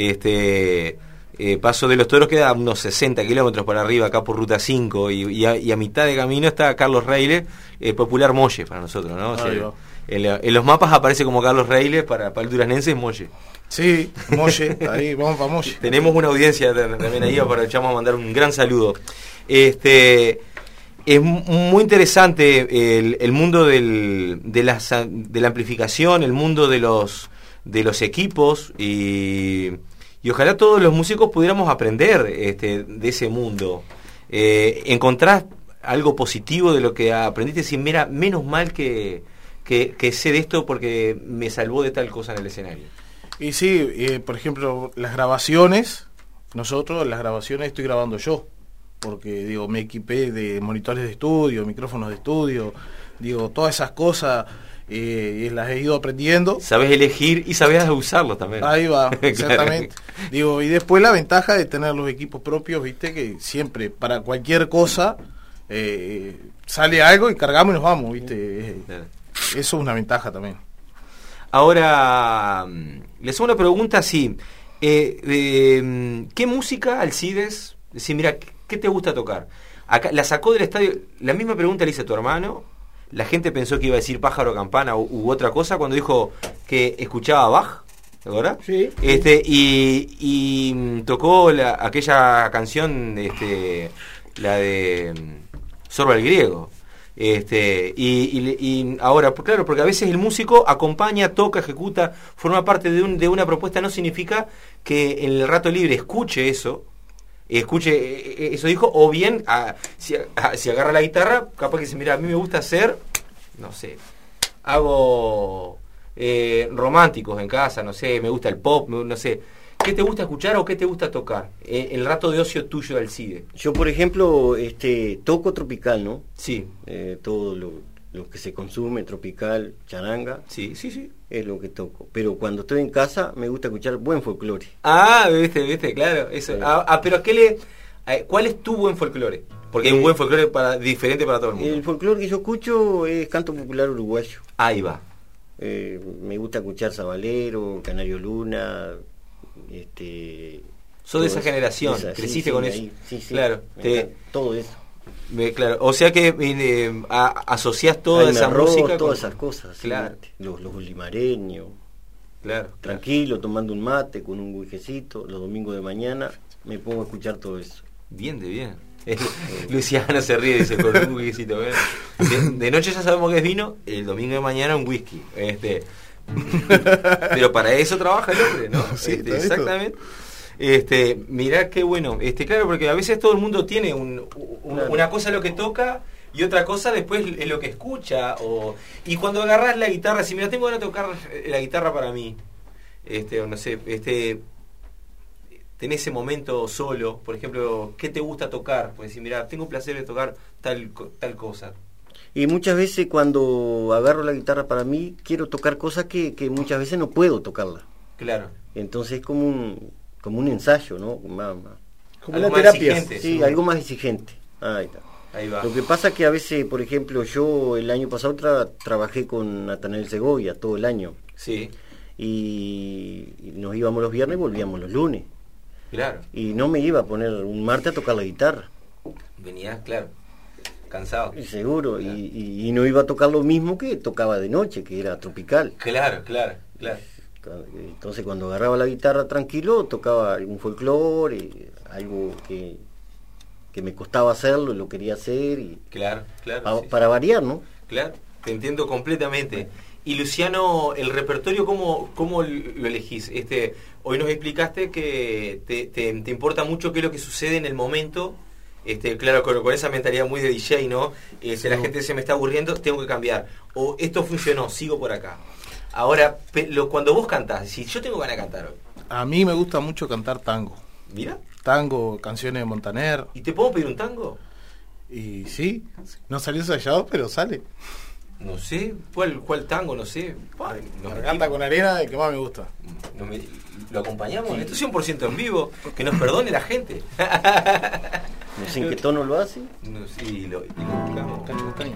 Paso de los Toros queda a unos 60 kilómetros para arriba, acá por Ruta 5, y a mitad de camino está Carlos Reile, popular Molle para nosotros, ¿no? O sea, en los mapas aparece como Carlos Reile, para el duraznense es Molle. Sí, Molle, ahí vamos para Molle. Tenemos una audiencia también ahí, aprovechamos a mandar un gran saludo. Es muy interesante el mundo de la amplificación, el mundo de los equipos, y ojalá todos los músicos pudiéramos aprender de ese mundo. Encontrar algo positivo de lo que aprendiste, decir, mira, menos mal que sé de esto porque me salvó de tal cosa en el escenario. Y sí, por ejemplo, las grabaciones estoy grabando yo, porque digo, me equipé de monitores de estudio, micrófonos de estudio, digo, todas esas cosas las he ido aprendiendo. Sabes elegir y sabes usarlos también. Ahí va, exactamente. Digo, y después la ventaja de tener los equipos propios, viste, que siempre para cualquier cosa sale algo y cargamos y nos vamos, viste. Eso es una ventaja también. Ahora, les hago una pregunta así. ¿Qué música, Alcides? Decir, mira, ¿qué te gusta tocar? Acá, la sacó del estadio. La misma pregunta le hice a tu hermano. La gente pensó que iba a decir pájaro campana u otra cosa cuando dijo que escuchaba Bach, ¿verdad? Sí. Y tocó aquella canción, la de Sorba el Griego. Y ahora, claro, porque a veces el músico acompaña, toca, ejecuta, forma parte de una propuesta, no significa que en el rato libre escuche eso dijo, o bien si agarra la guitarra, capaz que dice, mira, a mí me gusta hacer, no sé, hago románticos en casa, no sé, me gusta el pop, no sé. ¿Qué te gusta escuchar o qué te gusta tocar? El rato de ocio tuyo del CIDE. Yo, por ejemplo, toco tropical, ¿no? Sí. Todo lo que se consume, tropical, charanga. Sí. Es lo que toco. Pero cuando estoy en casa me gusta escuchar buen folclore. Viste, claro. Eso. Pero ¿cuál es tu buen folclore? Porque hay un buen folclore diferente para todo el mundo. El folclore que yo escucho es canto popular uruguayo. Ahí va. Me gusta escuchar Sabalero, Canario Luna, Sos de esa generación, creciste con eso. Sí, claro. Todo eso. Claro, o sea que asociás toda esa música todas esas cosas. Claro. Los limareños. Claro. Tranquilo, tomando un mate con un whiskycito, los domingos de mañana me pongo a escuchar todo eso. Bien. Luciano se ríe y dice con un whiskycito. De noche ya sabemos que es vino, el domingo de mañana un whisky. Pero para eso trabaja el hombre, ¿no? Sí, exactamente. Mirá qué bueno. Claro, porque a veces todo el mundo tiene una cosa lo que toca y otra cosa después es lo que escucha. Y cuando agarrás la guitarra, si mira, tengo ganas de tocar la guitarra para mí, no sé, tenés ese momento solo, por ejemplo, ¿qué te gusta tocar? Pues decir, mira, tengo placer de tocar tal cosa. Y muchas veces cuando agarro la guitarra para mí, quiero tocar cosas que muchas veces no puedo tocarla. Claro. Entonces es como un ensayo, ¿no? Como una terapia. Sí, algo más exigente. Ahí está. Ahí va. Lo que pasa es que a veces, por ejemplo, yo el año pasado trabajé con Natanael Segovia todo el año. Sí. Y nos íbamos los viernes y volvíamos los lunes. Claro. Y no me iba a poner un martes a tocar la guitarra. Venía, claro, cansado. Seguro, claro. Y no iba a tocar lo mismo que tocaba de noche, que era tropical. Claro. Entonces cuando agarraba la guitarra tranquilo, tocaba algún folclore, algo que me costaba hacerlo, lo quería hacer. Y claro. Para variar, ¿no? Claro, te entiendo completamente. Y Luciano, el repertorio, ¿cómo lo elegís? Hoy nos explicaste que te importa mucho qué es lo que sucede en el momento. Claro, con esa mentalidad muy de DJ, ¿no? Si la gente se me está aburriendo, tengo que cambiar. O esto funcionó, sigo por acá. Ahora, cuando vos cantás, si yo tengo ganas de cantar hoy. A mí me gusta mucho cantar tango. Mira. Tango, canciones de Montaner. ¿Y te puedo pedir un tango? Y sí, no salió ensayado, pero sale. No sé, ¿cuál tango? No sé. Canta con arena, el que más me gusta. ¿Lo acompañamos? Sí. Esto es 100% en vivo. Que nos perdone la gente. No sé en qué tono lo hace. No, sí, lo buscamos. Cacho Castaña.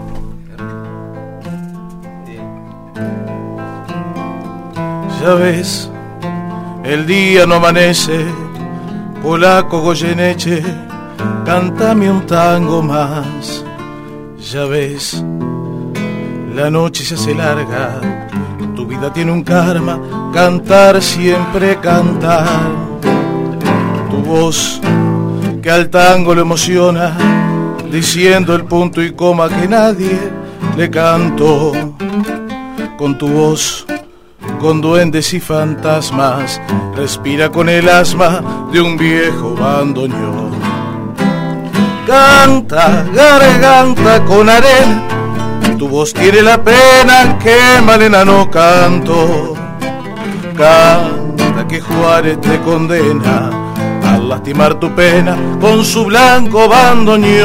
Ya ves, el día no amanece, polaco Goyeneche, cántame un tango más. Ya ves, la noche se hace larga, tu vida tiene un karma, cantar siempre cantar. Tu voz que al tango lo emociona, diciendo el punto y coma que nadie le cantó. Con tu voz, con duendes y fantasmas, respira con el asma de un viejo bandoneón. Canta, garganta con arena, tu voz tiene la pena que Malena no canto. Canta que Juárez te condena al lastimar tu pena con su blanco bandoneón.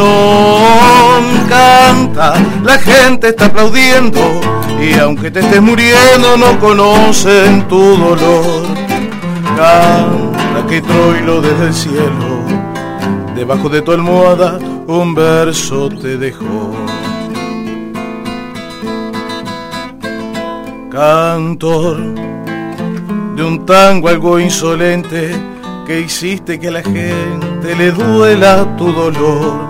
Canta, la gente está aplaudiendo y aunque te estés muriendo no conocen tu dolor. Canta que Troilo desde el cielo, debajo de tu almohada, un verso te dejó. Cantor de un tango algo insolente, que hiciste que a la gente le duela tu dolor.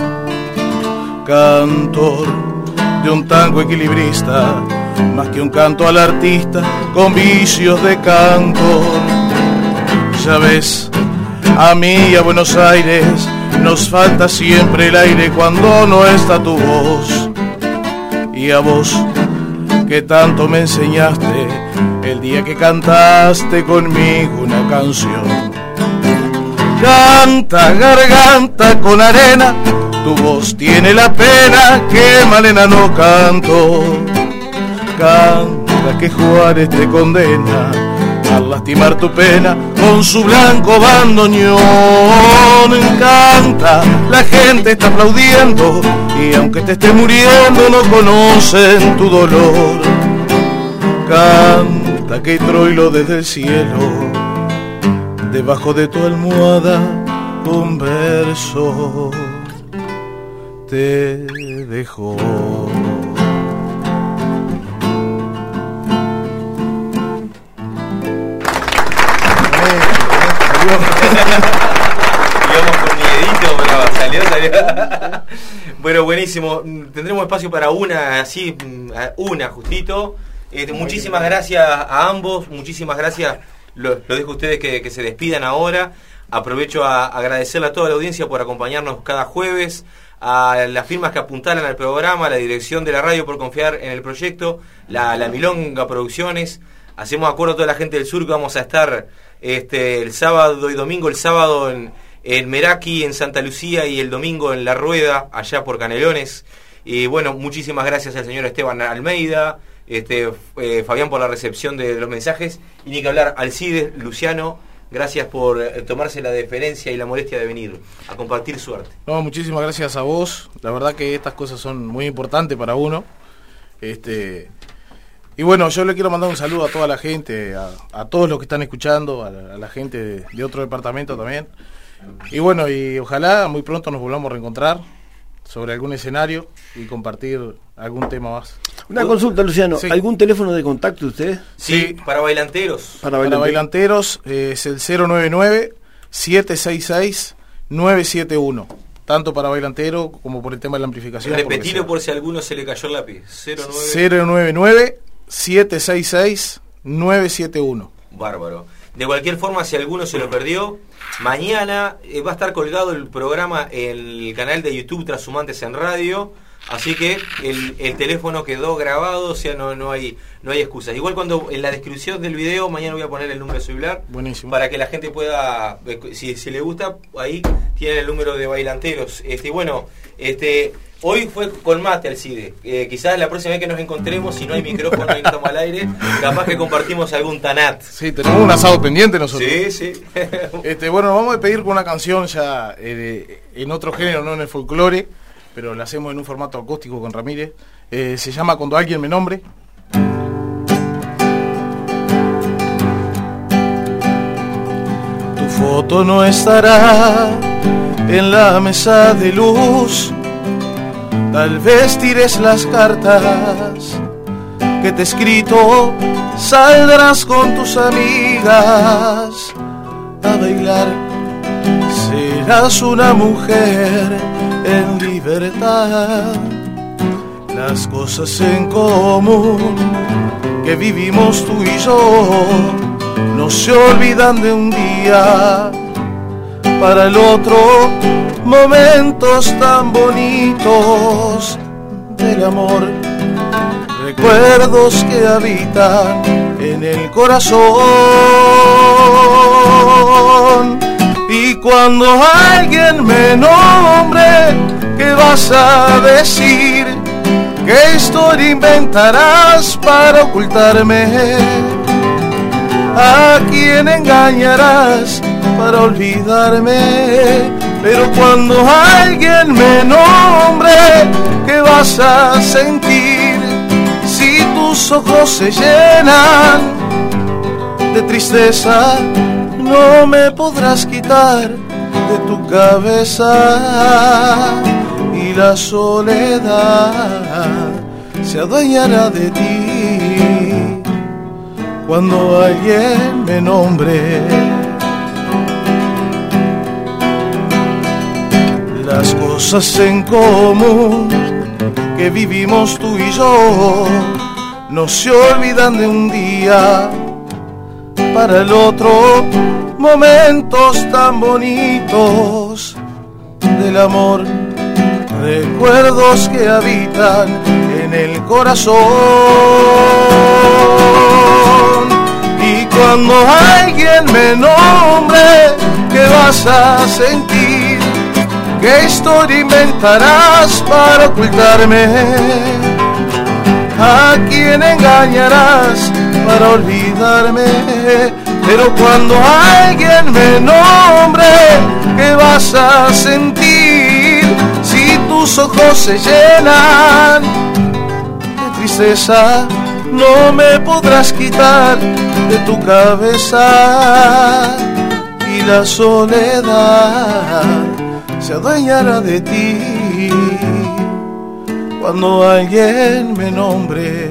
Cantor de un tango equilibrista, más que un canto al artista, con vicios de cantor. Ya ves, a mí y a Buenos Aires nos falta siempre el aire cuando no está tu voz. Y a vos, que tanto me enseñaste el día que cantaste conmigo una canción. Canta, garganta con arena, tu voz tiene la pena que Malena no cantó. Canta que Juárez te condena al lastimar tu pena con su blanco bandoneón. Canta, la gente está aplaudiendo y aunque te esté muriendo no conocen tu dolor. Canta que Troilo desde el cielo, debajo de tu almohada un verso te dejó. Digamos con miedito, pero salió. Bueno, buenísimo. Tendremos espacio para una justito. Muchísimas gracias a ambos, muchísimas gracias. Lo dejo a ustedes que se despidan ahora. Aprovecho a agradecerle a toda la audiencia por acompañarnos cada jueves, a las firmas que apuntaran al programa, a la dirección de la radio por confiar en el proyecto, la Milonga Producciones. Hacemos acuerdo a toda la gente del sur que vamos a estar el sábado y domingo, el sábado en Meraki, en Santa Lucía, y el domingo en La Rueda, allá por Canelones. Y bueno, muchísimas gracias al señor Esteban Almeida, Fabián por la recepción de los mensajes, y ni que hablar, Alcides, Luciano, gracias por tomarse la deferencia y la molestia de venir a compartir su arte. No, muchísimas gracias a vos, la verdad que estas cosas son muy importantes para uno. Y bueno, yo le quiero mandar un saludo a toda la gente, a todos los que están escuchando, a la gente de otro departamento también. Y bueno, y ojalá muy pronto nos volvamos a reencontrar sobre algún escenario y compartir algún tema más. Una consulta, Luciano, sí. ¿Algún teléfono de contacto de ustedes? Sí, para bailanteros. Para bailanteros es el 099-766-971. Tanto para bailantero como por el tema de la amplificación. Repetilo por si a alguno se le cayó el lápiz. 099-766-971. Bárbaro. De cualquier forma, si alguno se lo perdió, mañana va a estar colgado el programa en el canal de YouTube Trashumantes en Radio. Así que el teléfono quedó grabado, o sea, no hay excusas. Igual cuando en la descripción del video, mañana voy a poner el número de celular. Buenísimo. Para que la gente pueda, si le gusta, ahí tiene el número de bailanteros. Hoy fue con mate, Alcide. Quizás la próxima vez que nos encontremos, si no hay micrófono y no estamos al aire, capaz que compartimos algún tanat. Sí, tenemos un asado pendiente nosotros. Sí. Bueno, vamos a despedir con una canción ya en otro género, no en el folclore, pero la hacemos en un formato acústico con Ramírez. Se llama Cuando alguien me nombre. Tu foto no estará en la mesa de luz. Tal vez tires las cartas que te he escrito. Saldrás con tus amigas a bailar. Serás una mujer en libertad. Las cosas en común que vivimos tú y yo no se olvidan de un día para el otro. Momentos tan bonitos del amor, recuerdos que habitan en el corazón. Y cuando alguien me nombre, ¿qué vas a decir? ¿Qué historia inventarás para ocultarme? ¿A quién engañarás para olvidarme? Pero cuando alguien me nombre, ¿qué vas a sentir? Si tus ojos se llenan de tristeza, no me podrás quitar de tu cabeza. Y la soledad se adueñará de ti cuando alguien me nombre. Las cosas en común que vivimos tú y yo no se olvidan de un día para el otro. Momentos tan bonitos del amor, recuerdos que habitan en el corazón. Y cuando alguien me nombre, ¿qué vas a sentir? ¿Qué historia inventarás para ocultarme? ¿A quién engañarás para olvidarme? Pero cuando alguien me nombre, ¿qué vas a sentir si tus ojos se llenan de tristeza? No me podrás quitar de tu cabeza y la soledad se adueñará de ti cuando alguien me nombre.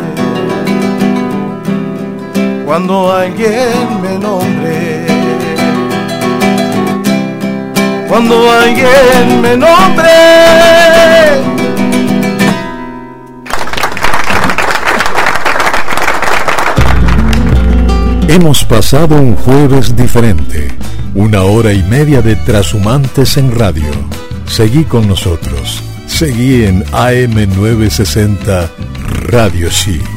Cuando alguien me nombre, cuando alguien me nombre. Hemos pasado un jueves diferente, 1 hora y media de Trashumantes en radio. Seguí con nosotros, seguí en AM960 Radio Shi.